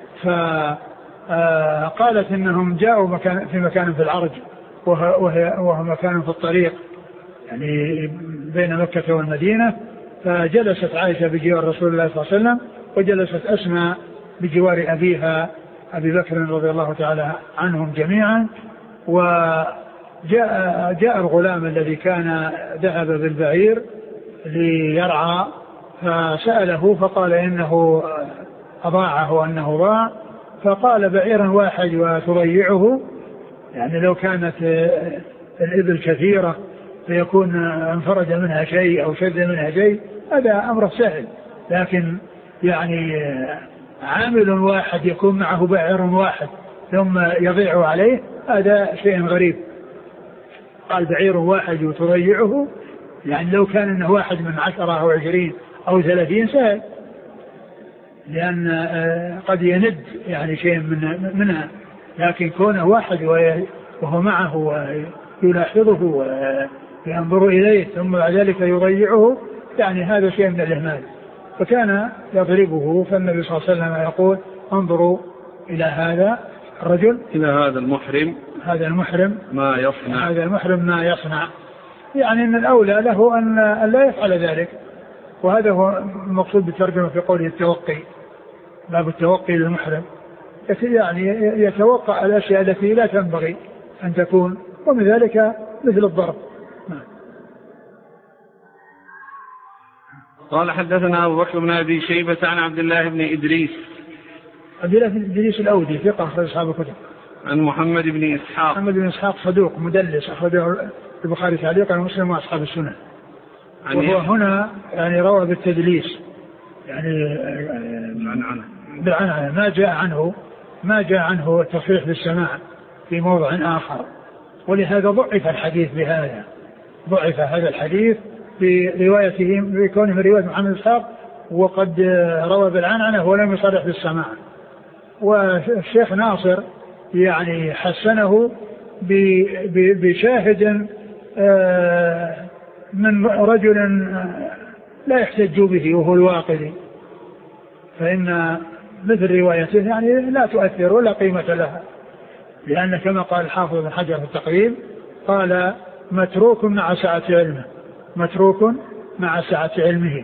فقالت إنهم جاءوا في مكان في العرج وهو مكان في الطريق يعني بين مكة والمدينة، فجلست عائشة بجوار رسول الله صلى الله عليه وسلم، وجلست أسماء بجوار أبيها أبي بكر رضي الله تعالى عنهم جميعا. جاء الغلام الذي كان ذهب بالبعير ليرعى، فسأله فقال إنه أضاعه وأنه ضاع، فقال بعيرا واحد وتضيعه، يعني لو كانت الإبل كثيرة فيكون انفرد منها شيء أو شد منها شيء، هذا أمر سهل، لكن يعني عامل واحد يكون معه بعير واحد ثم يضيع عليه، هذا شيء غريب. قال بعير واحد وتضيعه، يعني لو كان انه واحد من 10 أو 20 أو 30 سهل، لأن قد يند يعني شيء منها، لكن كونه واحد وهو معه ويلاحظه وينظر إليه ثم بعد ذلك يضيعه، يعني هذا شيء من الإهمال، فكان يضربه. فالنبي صلى الله عليه وسلم يقول انظروا إلى هذا الرجل، إلى هذا المحرم ما يصنع، هذا المحرم ما يصنع، يعني أن الأولى له أن لا يفعل ذلك. وهذا هو المقصود بالترجمة في قوله التوقي، باب التوقي للمحرم، يعني يتوقع الأشياء التي لا تنبغي أن تكون، ومن ذلك مثل الضرب. قال حدثنا أبو بكر بن أبي شيبة عن عبد الله بن إدريس الأودي ثقة أخرج أصحاب الكتب. عن محمد بن إسحاق صدوق مدلس أخرجه البخاري تعليقا ومسلم وأصحاب السنة. وهو هنا يعني روى بالتدليس، يعني بالعنعنة، ما جاء عنه التصريح بالسماع في موضع آخر، ولهذا ضعف الحديث بهذا، ضعف هذا الحديث بروايته بكونه من رواية محمد بن إسحاق، وقد روى بالعنعنة ولم يصرح بالسماع. والشيخ ناصر يعني حسنه بشاهد من رجل لا يحتج به وهو الواقدي، فإن مثل روايته يعني لا تؤثر ولا قيمة لها، لأن كما قال الحافظ بن حجر في التقريب قال متروك مع سعة علمه.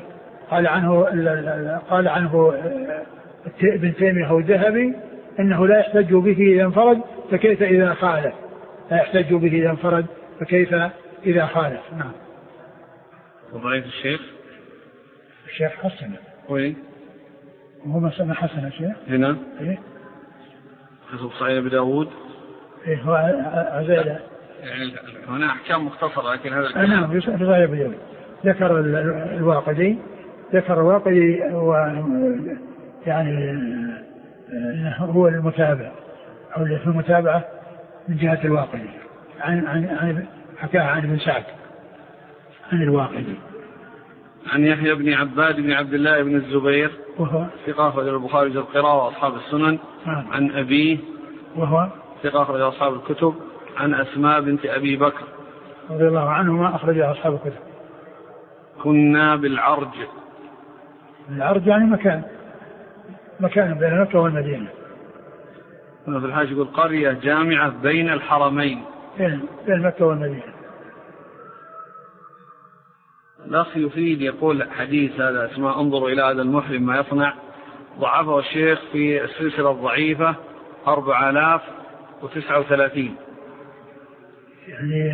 قال عنه ابن تيمية أو الذهبي إنه لا يحتج به إذا انفرد فكيف إذا خالف، لا يحتج به إذا انفرد فكيف إذا خالف. نعم. وضعيف الشيخ حسن وين هو ما سمع حسن الشيخ هنا إيه؟ حسب صحيح أبي داود إيه هو عزيزة، يعني هنا أحكام مختصرة، لكن هذا نعم في صحيح أبي داود. ذكر الواقدي يعني هو المتابع أو اللي في المتابعة من جهة الواقدي، حكاها عن ابن سعد عن الواقدي. عن يحيى بن عباد بن عبد الله بن الزبير وهو ثقة أخرج البخاري في القراءة وأصحاب السنن. عن أبيه وهو ثقة أخرج أصحاب الكتب. عن أسماء بنت أبي بكر رضي الله عنهما أخرج أصحاب الكتب. كنا بالعرج. العرج يعني مكان بين مكة والمدينة. في الحاج يقول قرية جامعة بين الحرمين، بين مكة والمدينة. الأخ يفيد يقول حديث هذا اسمه انظروا إلى هذا المحرم ما يصنع، ضعفه الشيخ في السلسلة الضعيفة 4039. يعني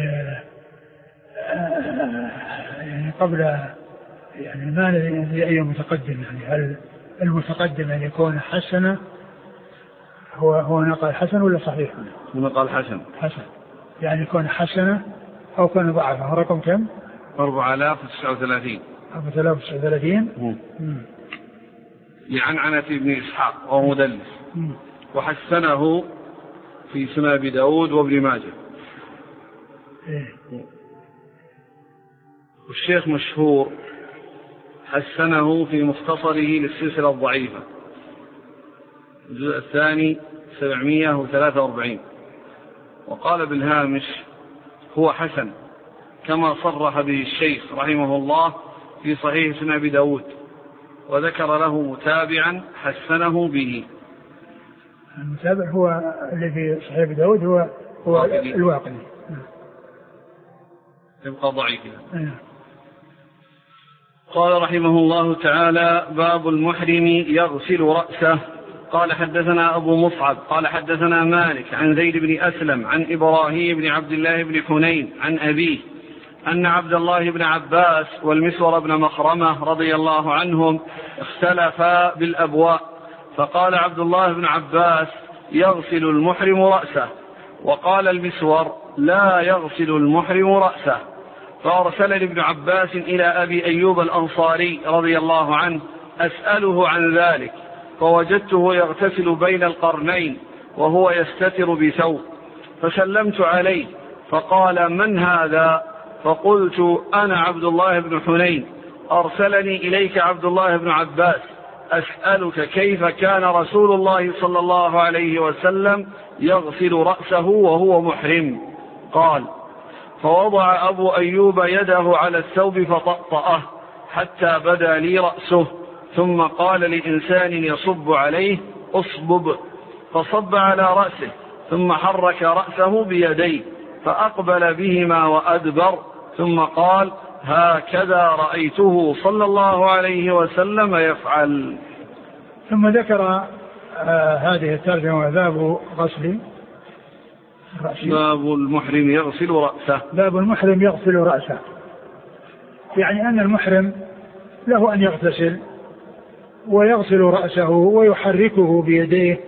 قبل يعني ما ندري أي متقدم، يعني هل المتقدم أن يكون حسنة هو نقل حسن ولا صحيح؟ نقل حسن يعني يكون حسنة أو كان ضعفه. رقم كم؟ 4039. 4039. لعنعنة ابن إسحاق وهو مدلس، وحسنه في سنن أبي داود وابن ماجه. والشيخ مشهور حسنه في مختصره للسلسلة الضعيفة الجزء الثاني 743، وقال بالهامش هو حسن كما صرح به الشيخ رحمه الله في صحيح سنن أبي داود، وذكر له متابعا حسنه به. المتابع هو اللي في صحيح أبي داود هو الواقدي، يبقى ضعيف. قال رحمه الله تعالى: باب المحرم يغسل رأسه. قال حدثنا أبو مصعب قال حدثنا مالك عن زيد بن أسلم عن إبراهيم بن عبد الله بن حنين عن أبيه أن عبد الله بن عباس والمسور بن مخرمة رضي الله عنهم اختلفا بالأبواء، فقال عبد الله بن عباس: يغسل المحرم رأسه، وقال المسور: لا يغسل المحرم رأسه. فأرسلني ابن عباس إلى أبي أيوب الأنصاري رضي الله عنه أسأله عن ذلك، فوجدته يغتسل بين القرنين وهو يستتر بثوب، فسلمت عليه فقال: من هذا؟ فقلت: أنا عبد الله بن حنين، أرسلني إليك عبد الله بن عباس أسألك كيف كان رسول الله صلى الله عليه وسلم يغسل رأسه وهو محرم. قال: فوضع أبو أيوب يده على الثوب فطأطأه حتى بدا لي رأسه، ثم قال لإنسان يصب عليه: أصبب، فصب على رأسه، ثم حرك رأسه بيديه فأقبل بهما وأدبر، ثم قال: هكذا رأيته صلى الله عليه وسلم يفعل. ثم ذكر هذه الترجمة: باب غسل باب المحرم يغسل رأسه. باب المحرم يغسل رأسه، يعني أن المحرم له أن يغتسل ويغسل رأسه ويحركه بيديه،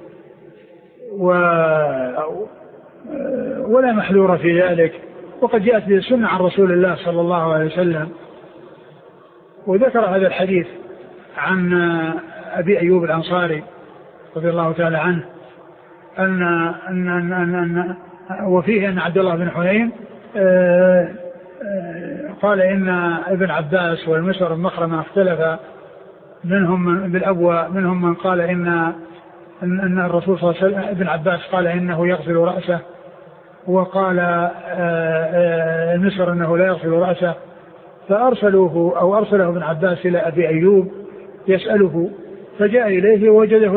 ولا محذور في ذلك، وقد جاءت به السنة عن رسول الله صلى الله عليه وسلم. وذكر هذا الحديث عن أبي أيوب الأنصاري رضي الله تعالى عنه أن وفيه أن عبد الله بن حنين قال إن ابن عباس والمسور بن مخرمة اختلف منهم بالأبوى، منهم من قال إن الرسول صلى الله عليه وسلم ابن عباس قال إنه يغسل رأسه، وقال المسور أنه لا يغسل رأسه، فأرسلوه أو أرسله ابن عباس إلى أبي أيوب يسأله، فجاء إليه ووجده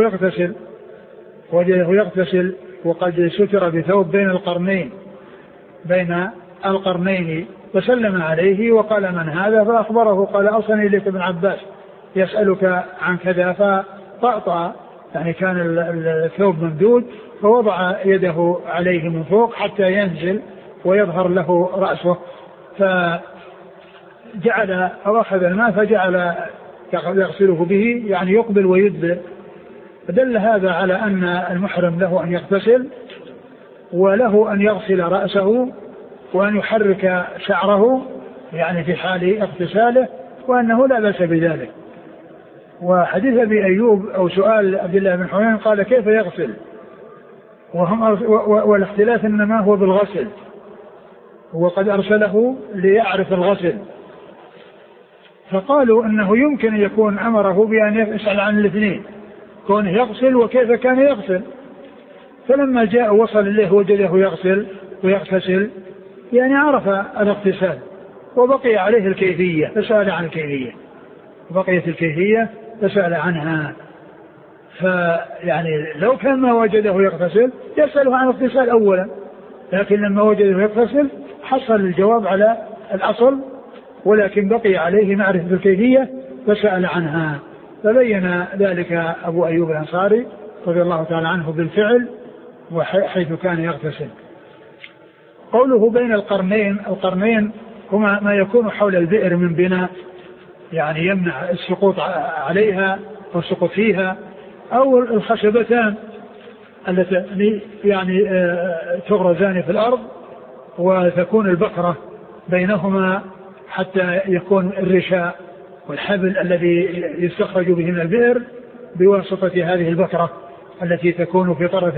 يغتسل وقد ستر بثوب بين القرنين، فسلم عليه وقال: من هذا؟ فأخبره، قال: أرسلني إليك ابن عباس يسألك عن كذا. فطأطأ، يعني كان الثوب ممدود، فوضع يده عليه من فوق حتى ينزل ويظهر له رأسه، فجعل أو أخذ الماء فجعل يغسله به، يعني يقبل ويدبر. فدل هذا على أن المحرم له أن يغتسل وله أن يغسل رأسه وأن يحرك شعره، يعني في حال اغتساله، وأنه لا بأس بذلك. وحديث أبي أيوب أو سؤال عبد الله بن حنين قال: كيف يغسل؟ والاختلاف إنما هو بالغسل، وقد أرسله ليعرف الغسل، فقالوا إنه يمكن أن يكون أمره بأن يسأل عن الاثنين، كونه يغسل وكيف كان يغسل. فلما جاء وصل إليه وجده يغسل ويغتسل، يعني عرف الاغتسال، وبقي عليه الكيفية فسأل عن الكيفية، بقيت الكيفية فسأل عنها. فيعني لو كان ما وجده يغتسل يسأله عن الاغتسال أولا، لكن لما وجده يغتسل حصل الجواب على الأصل، ولكن بقي عليه معرفة الكيفية فسأل عنها. فبين ذلك أبو أيوب الأنصاري رضي الله تعالى عنه بالفعل وحيث كان يغتسل. قوله بين القرنين هما ما يكون حول البئر من بناء، يعني يمنع السقوط عليها والسقوط فيها، أو الخشبتان التي يعني تغرزان في الأرض وتكون البكرة بينهما حتى يكون الرشاء والحبل الذي يستخرج به من البئر بواسطة هذه البكرة التي تكون في طرف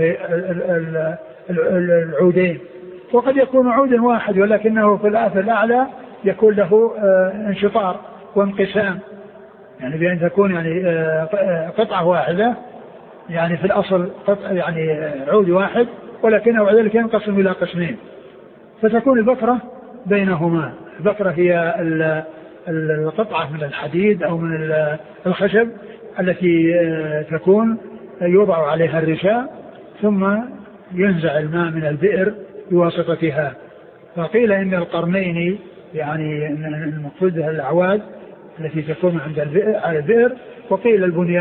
العودين. وقد يكون عود واحد ولكنه في الأعلى يكون له انشطار وانقسام، يعني بأن تكون يعني قطعة واحدة، يعني في الأصل يعني عود واحد ولكنه بعد ذلك ينقسم إلى قسمين، فتكون البكرة بينهما. البكرة هي القطعة من الحديد أو من الخشب التي تكون يوضع عليها الرشاء ثم ينزع الماء من البئر بواسطتها. فقيل إن القرنين يعني المقصود الأعواد التي تكون عند البئر، وقيل البنيان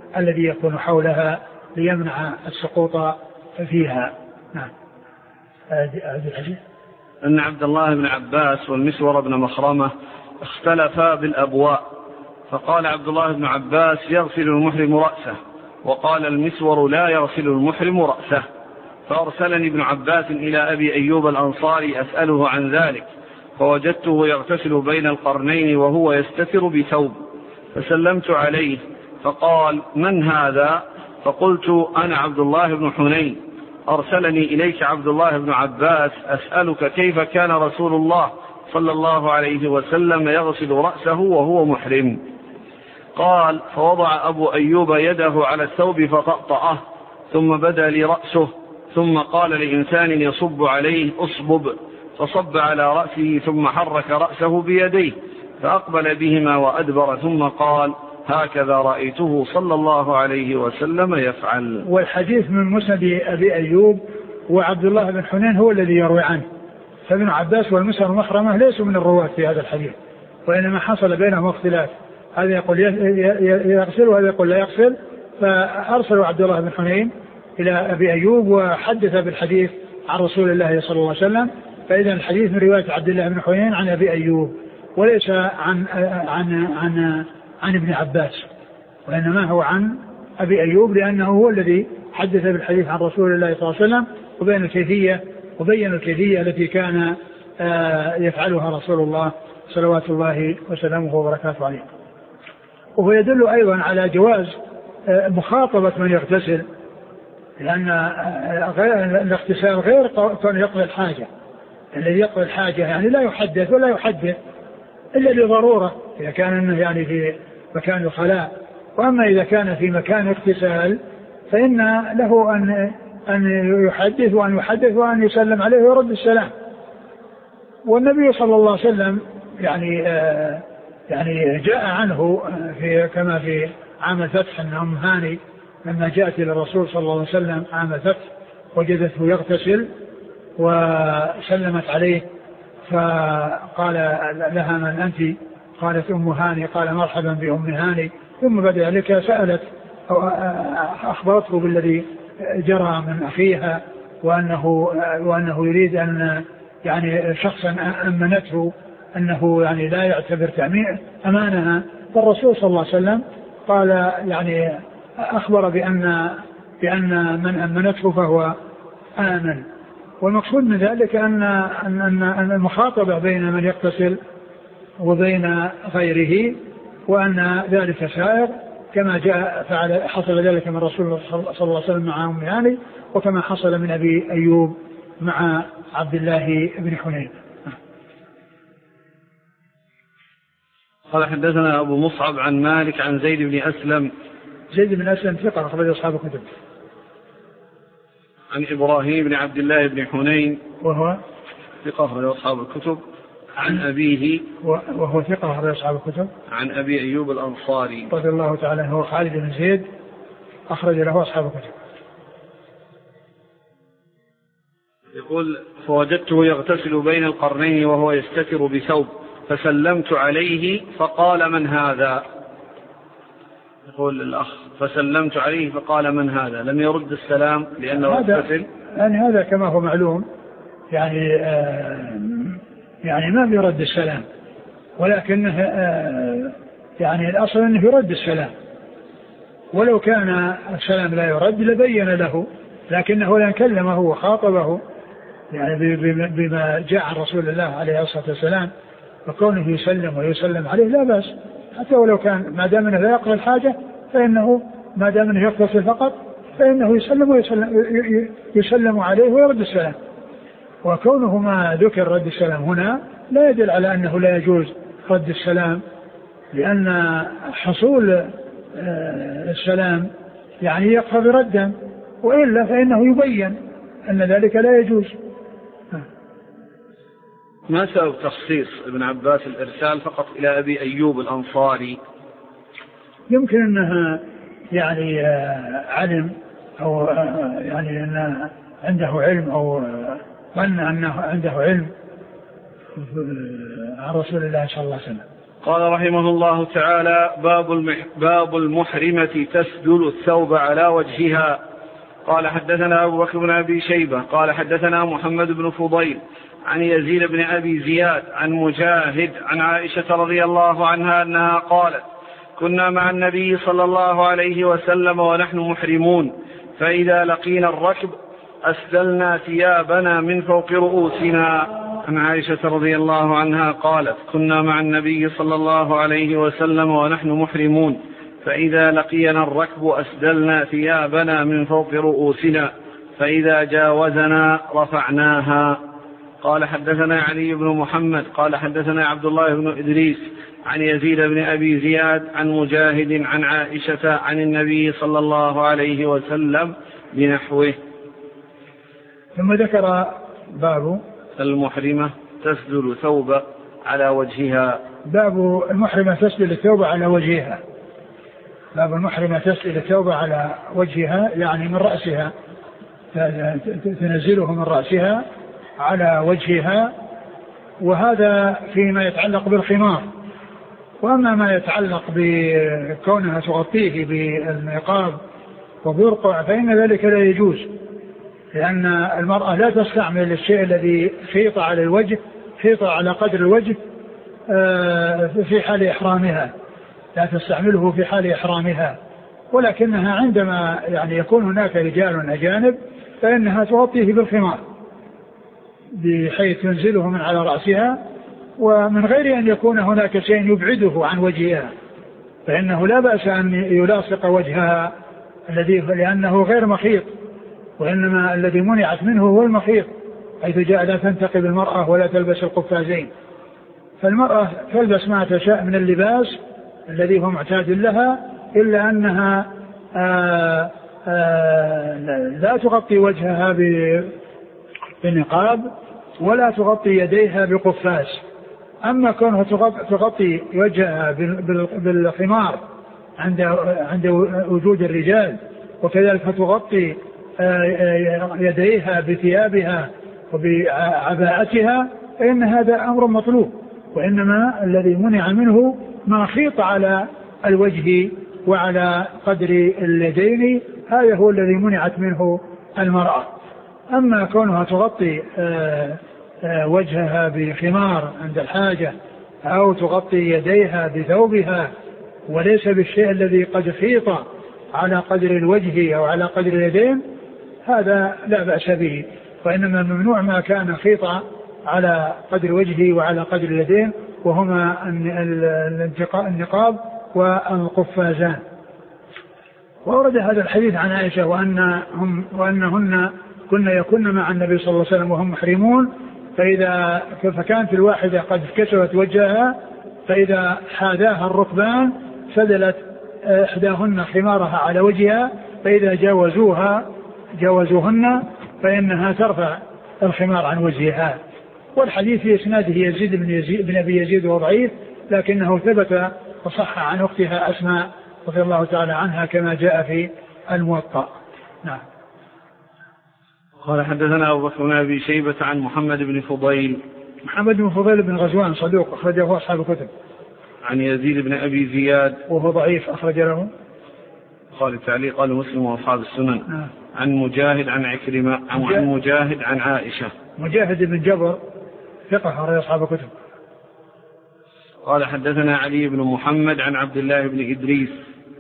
الذي يكون حولها ليمنع السقوط فيها. نعم. هذا الحديث أن عبد الله بن عباس والمسور بن مخرمة اختلفا بالأبواء، فقال عبد الله بن عباس يغسل المحرم رأسه، وقال المسور لا يغسل المحرم رأسه. فأرسلني ابن عباس إلى أبي أيوب الأنصاري أسأله عن ذلك، فوجدته يغتسل بين القرنين وهو يستتر بثوب، فسلمت عليه فقال من هذا؟ فقلت أنا عبد الله بن حنين، أرسلني إليك عبد الله بن عباس أسألك كيف كان رسول الله صلى الله عليه وسلم يغسل رأسه وهو محرم. قال فوضع أبو أيوب يده على الثوب فطأطأه، ثم بدا لي رأسه، ثم قال لإنسان يصب عليه أصبب، فصب على رأسه ثم حرك رأسه بيديه فأقبل بهما وأدبر، ثم قال هكذا رأيته صلى الله عليه وسلم يفعل. والحديث من مسند أبي أيوب، وعبد الله بن حنين هو الذي يروي عنه، فابن عباس والمسور مخرمة ليسوا من الرواة في هذا الحديث، وإنما حصل بينهم اختلاف، هذا يقول يغسل وهذا يقول لا يغسل، فأرسلوا عبد الله بن حنين إلى أبي أيوب وحدث بالحديث عن رسول الله صلى الله عليه وسلم. فإذا الحديث من رواية عبد الله بن حنين عن أبي أيوب وليس عن ابن عباس، وإنما هو عن أبي أيوب، لأنه هو الذي حدث بالحديث عن رسول الله صلى الله عليه وسلم وبين الكيفية التي كان يفعلها رسول الله صلوات الله وسلامه وبركاته عليه. وهو يدل أيضا على جواز مخاطبة من يغتسل، لأن الاغتسال غير كون يقضي الحاجة. الذي يقضي الحاجة يعني لا يحدث ولا يحدث إلا لضرورة، إذا كان يعني في مكان خلاء. وأما إذا كان في مكان اغتسال فإن له أن يحدث وأن يسلم عليه ويرد السلام. والنبي صلى الله عليه وسلم يعني جاء عنه كما في عام الفتح أن أم هاني لما جاءت إلى الرسول صلى الله عليه وسلم عام الفتح وجدته يغتسل وسلمت عليه، فقال لها من أنت؟ قالت أم هاني. قال مرحبا بأم هاني. ثم بعد ذلك سألت أو أخبرته بالذي جرى من أخيها، وأنه يريد أن يعني شخصا أمنته أنه يعني لا يعتبر تأمين أمانها. فالرسول صلى الله عليه وسلم قال يعني أخبر بأن من أمنته فهو آمن. والمقصود من ذلك أن المخاطبة بين من يغتسل وبين غيره وأن ذلك سائر، كما حصل ذلك من رسول الله صلى الله عليه وسلم مع أم هاني، وكما حصل من أبي أيوب مع عبد الله بن حنين. قال حدثنا أبو مصعب عن مالك عن زيد بن أسلم. زيد بن أسلم ثقة أخرج أصحاب الكتب. عن إبراهيم بن عبد الله بن حنين وهو ثقة أخرج أصحاب الكتب. عن أبيه وهو ثقة أخرج أصحاب الكتب. عن أبي أيوب الأنصاري رضي الله تعالى عنه خالد بن زيد أخرج له أصحاب الكتب. يقول فوجدته يغتسل بين القرنين وهو يستتر بثوب، فسلمت عليه فقال من هذا؟ يقول الأخ فسلمت عليه فقال من هذا؟ لم يرد السلام لأنه يغتسل. يعني هذا كما هو معلوم يعني ما بيرد السلام، ولكنه يعني الأصل أنه يرد السلام، ولو كان السلام لا يرد لبين له، لكنه لن كلمه وخاطبه يعني بما جاء عن رسول الله عليه الصلاة والسلام، وكونه يسلم ويسلم عليه لا بأس، حتى ولو كان ما دام انه لا يقضي الحاجة، فإنه ما دام انه يغتسل فقط فإنه يسلم عليه ويرد السلام. وكونه ما ذكر رد السلام هنا لا يدل على أنه لا يجوز رد السلام، لأن حصول السلام يعني يقتضي ردا، وإلا فإنه يبين أن ذلك لا يجوز. ما سبب تخصيص ابن عباس الإرسال فقط إلى أبي أيوب الأنصاري؟ يمكن أنها يعني علم، أو يعني أنه عنده علم، أو ظن أنه عنده علم عن رسول الله صلى الله عليه وسلم. قال رحمه الله تعالى: باب المحرمة تسدل الثوب على وجهها. قال حدثنا أبو بكر بن أبي شيبة قال حدثنا محمد بن فضيل عن يزيد بن أبي زياد عن مجاهد عن عائشة رضي الله عنها أنها قالت: كنا مع النبي صلى الله عليه وسلم ونحن محرمون، فإذا لقينا الركب أسدلنا ثيابنا من فوق رؤوسنا. عن عائشة رضي الله عنها قالت: كنا مع النبي صلى الله عليه وسلم ونحن محرمون، فإذا لقينا الركب أسدلنا ثيابنا من فوق رؤوسنا، فإذا جاوزنا رفعناها. قال حدثنا علي بن محمد قال حدثنا عبد الله بن إدريس عن يزيد بن أبي زياد عن مجاهد عن عائشة عن النبي صلى الله عليه وسلم بنحوه. ثم ذكر باب المحرمة تسدل ثوب على وجهها. باب المحرمة تسدل الثوب على وجهها. باب المحرمة تسدل الثوب على وجهها يعني من رأسها، تنزله من رأسها على وجهها، وهذا فيما يتعلق بالخمار. وأما ما يتعلق بكونها تغطيه بالنقاب وبرقع فإن ذلك لا يجوز، لأن المرأة لا تستعمل الشيء الذي خيط على الوجه، خيط على قدر الوجه في حال إحرامها، لا تستعمله في حال إحرامها، ولكنها عندما يعني يكون هناك رجال أجانب فإنها تغطيه بالخمار بحيث تنزله من على رأسها، ومن غير أن يكون هناك شيء يبعده عن وجهها، فإنه لا بأس أن يلاصق وجهها لأنه غير مخيط، وإنما الذي منعت منه هو المخيط، حيث جاء لا تنتقب المرأة ولا تلبس القفازين. فالمرأة تلبس ما تشاء من اللباس الذي هو معتاد لها، إلا أنها لا تغطي وجهها بنقاب ولا تغطي يديها بقفاز. أما كونها تغطي وجهها بالخمار عند وجود الرجال، وكذلك تغطي يديها بثيابها وبعباءتها، فإن هذا أمر مطلوب، وإنما الذي منع منه ما خيط على الوجه وعلى قدر اليدين، هذا هو الذي منعت منه المرأة. أما كونها تغطي وجهها بخمار عند الحاجة أو تغطي يديها بثوبها وليس بالشيء الذي قد خيط على قدر الوجه أو على قدر اليدين، هذا لا بأس به، وإنما ممنوع ما كان خيط على قدر وجهه وعلى قدر اليدين، وهما النقاب والقفازان. وورد هذا الحديث عن عائشة وأنهن يكن مع النبي صلى الله عليه وسلم وهم محرمون، فكانت الواحدة قد كشفت وجهها، فإذا حاذاها الركبان سدلت إحداهن خمارها على وجهها، فإذا جاوزوهن فإنها ترفع الخمار عن وجهها. والحديث في إسناده يزيد بن أبي يزيد وضعيف، لكنه ثبت وصح عن أختها أسماء رضي الله تعالى عنها كما جاء في الموطأ. نعم. قال حدثنا أبو بكر بن أبي شيبة عن محمد بن فضيل. محمد بن فضيل بن غزوان صدوق أخرجه أصحاب الكتب. عن يزيد بن أبي زياد وهو ضعيف أخرج له قال التعليق قال مسلم وأصحاب السنن. عن مجاهد عن عكرمة عن مجاهد عن عائشة. مجاهد بن جبر ثقة أخرج أصحاب الكتب. قال حدثنا علي بن محمد عن عبد الله بن إدريس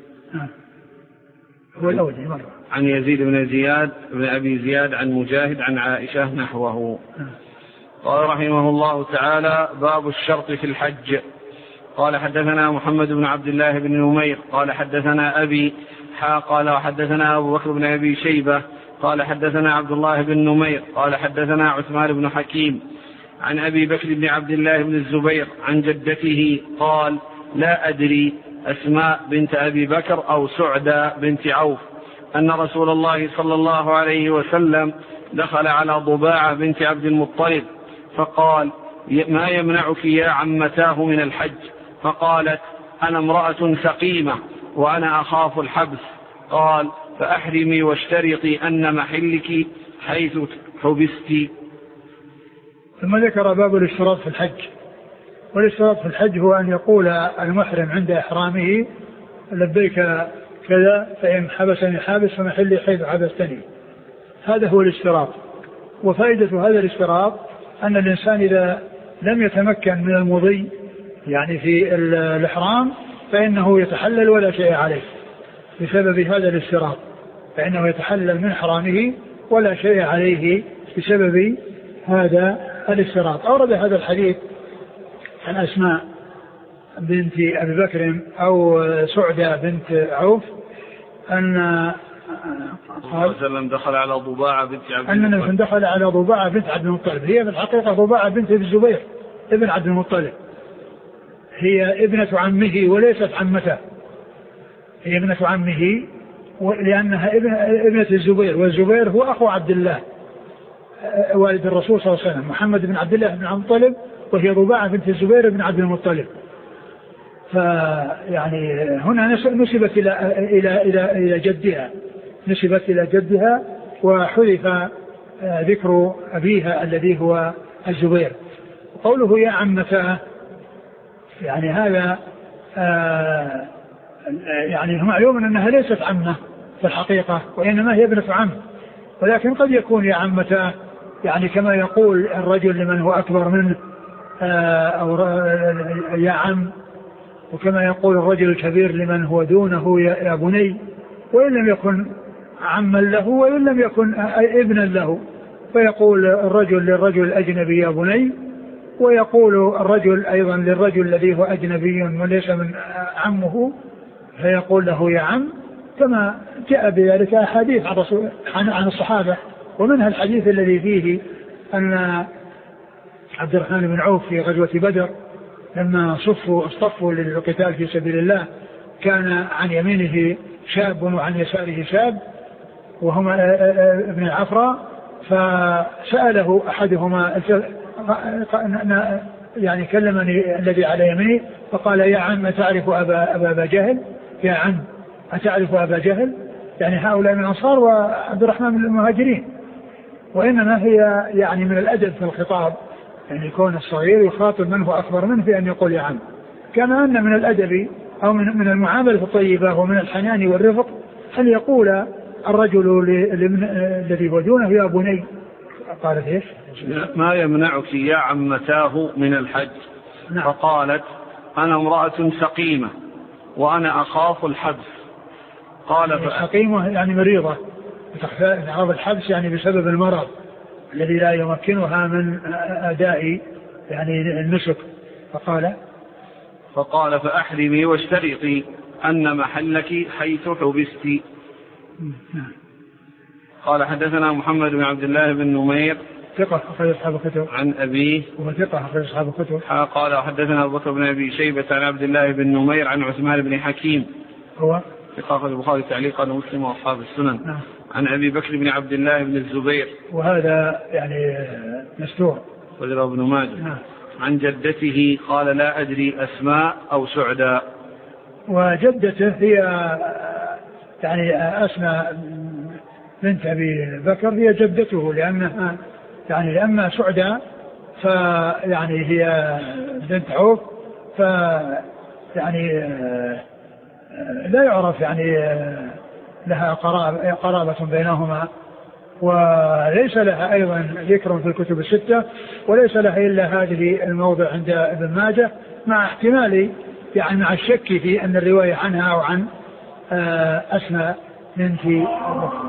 هو الأول مرة. عن يزيد بن أبي زياد عن مجاهد عن عائشة نحوه. قال رحمه الله تعالى: باب الشرط في الحج. قال حدثنا محمد بن عبد الله بن نمير قال حدثنا أبي قال وحدثنا أبو بكر بن أبي شيبة قال حدثنا عبد الله بن نمير قال حدثنا عثمان بن حكيم عن أبي بكر بن عبد الله بن الزبير عن جدته قال: لا أدري أسماء بنت أبي بكر أو سعدة بنت عوف أن رسول الله صلى الله عليه وسلم دخل على ضباعة بنت عبد المطلب فقال: ما يمنعك يا عمتاه من الحج؟ فقالت: أنا امرأة سقيمة وأنا أخاف الحبس. قال: فأحرمي واشترطي أن محلك حيث حبستي. ثم ذكر باب الاشتراط في الحج. والاشتراط في الحج هو أن يقول المحرم عند إحرامه لبيك كذا فإن حبسني حابس فمحلي حيث حبستني. هذا هو الاشتراط. وفائدة هذا الاشتراط أن الإنسان إذا لم يتمكن من المضي يعني في الإحرام فإنه يتحلل ولا شيء عليه بسبب هذا الاشتراط، فإنه يتحلل من حرامه ولا شيء عليه بسبب هذا الاشتراط. أورد هذا الحديث عن أسماء بنت أبي بكر أو سعدة بنت عوف أن دخل على ضباعة بنت عبد المطلب، أن دخل على ضباعة بنت عبد المطلب. هي في الحقيقة ضباعة بنت الزبير ابن عبد المطلب، هي ابنة عمه وليست عمته، هي ابنة عمه لأنها ابنة الزبير، والزبير هو أخو عبد الله والد الرسول صلى الله عليه وسلم محمد بن عبد الله بن عبد المطلب، وهي ضباعة بنت الزبير بن عبد المطلب. فيعني هنا نسبت إلى جدها، نسبت إلى جدها وحذف ذكر أبيها الذي هو الزبير. قوله يا عمتاه يعني هذا يعني معلوم أنها ليست عمة في الحقيقة وإنما هي ابنة عم، ولكن قد يكون يا عمتاه يعني كما يقول الرجل لمن هو أكبر منه أو يا عم، وكما يقول الرجل الكبير لمن هو دونه يا بني، وإن لم يكن عما له وإن لم يكن ابنا له، فيقول الرجل للرجل الأجنبي يا بني، ويقول الرجل أيضا للرجل الذي هو أجنبي وليس من عمه فيقول له يا عم، كما جاء بذلك أحاديث عن الصحابة، ومنها الحديث الذي فيه أن عبد الرحمن بن عوف في غزوة بدر لما اصطفوا للقتال في سبيل الله كان عن يمينه شاب وعن يساره شاب وهما ابن العفراء، فسأله أحدهما يعني كلمني الذي على يميني فقال يا عم أتعرف أبا جهل، يا عم أتعرف أبا جهل، يعني هؤلاء من الأنصار وعبد الرحمن من المهاجرين. وإنما هي يعني من الأدب في الخطاب يعني يكون الصغير يخاطب من هو أكبر منه في أن يقول يا عم، كما أن من الأدب أو من المعاملة الطيبة ومن الحنان والرفق أن يقول الرجل الذي هو دونه يا بني. قالت إيش؟ ما يمنعك يا عمتاه من الحج؟ نعم. فقالت أنا امرأة سقيمة وأنا أخاف الحبس. قال سقيمة يعني مريضة، تعرض الحبس يعني بسبب المرض الذي لا يمكنها من أداء يعني النسك. فقال فأحرمي واشترطي أن محلك حيث حبستي. قال حدثنا محمد بن عبد الله بن نمير ثقة أخرج أصحاب الكتب عن أبيه وثقة أخرج أصحاب الكتب. قال حدثنا أبو بكر بن أبي شيبة عن عبد الله بن نمير عن عثمان بن حكيم هو ثقة أخرج البخاري تعليقا ومسلم وأصحاب السنن. نعم. عن أبي بكر بن عبد الله بن الزبير وهذا يعني مستور وذره ابن ماجه. نعم. عن جدته قال لا أدري أسماء أو سعداء. وجدته هي يعني أسماء بنت أبي بكر هي جدته لأنها يعني لأما سعداء فيعني هي بنت عوف فيعني لا يعرف يعني لها قرابة بينهما، وليس لها أيضا ذكر في الكتب الستة، وليس لها إلا هذه الموضع عند ابن ماجه، مع احتمال يعني مع الشك في أن الرواية عنها أو عن أسماء بنت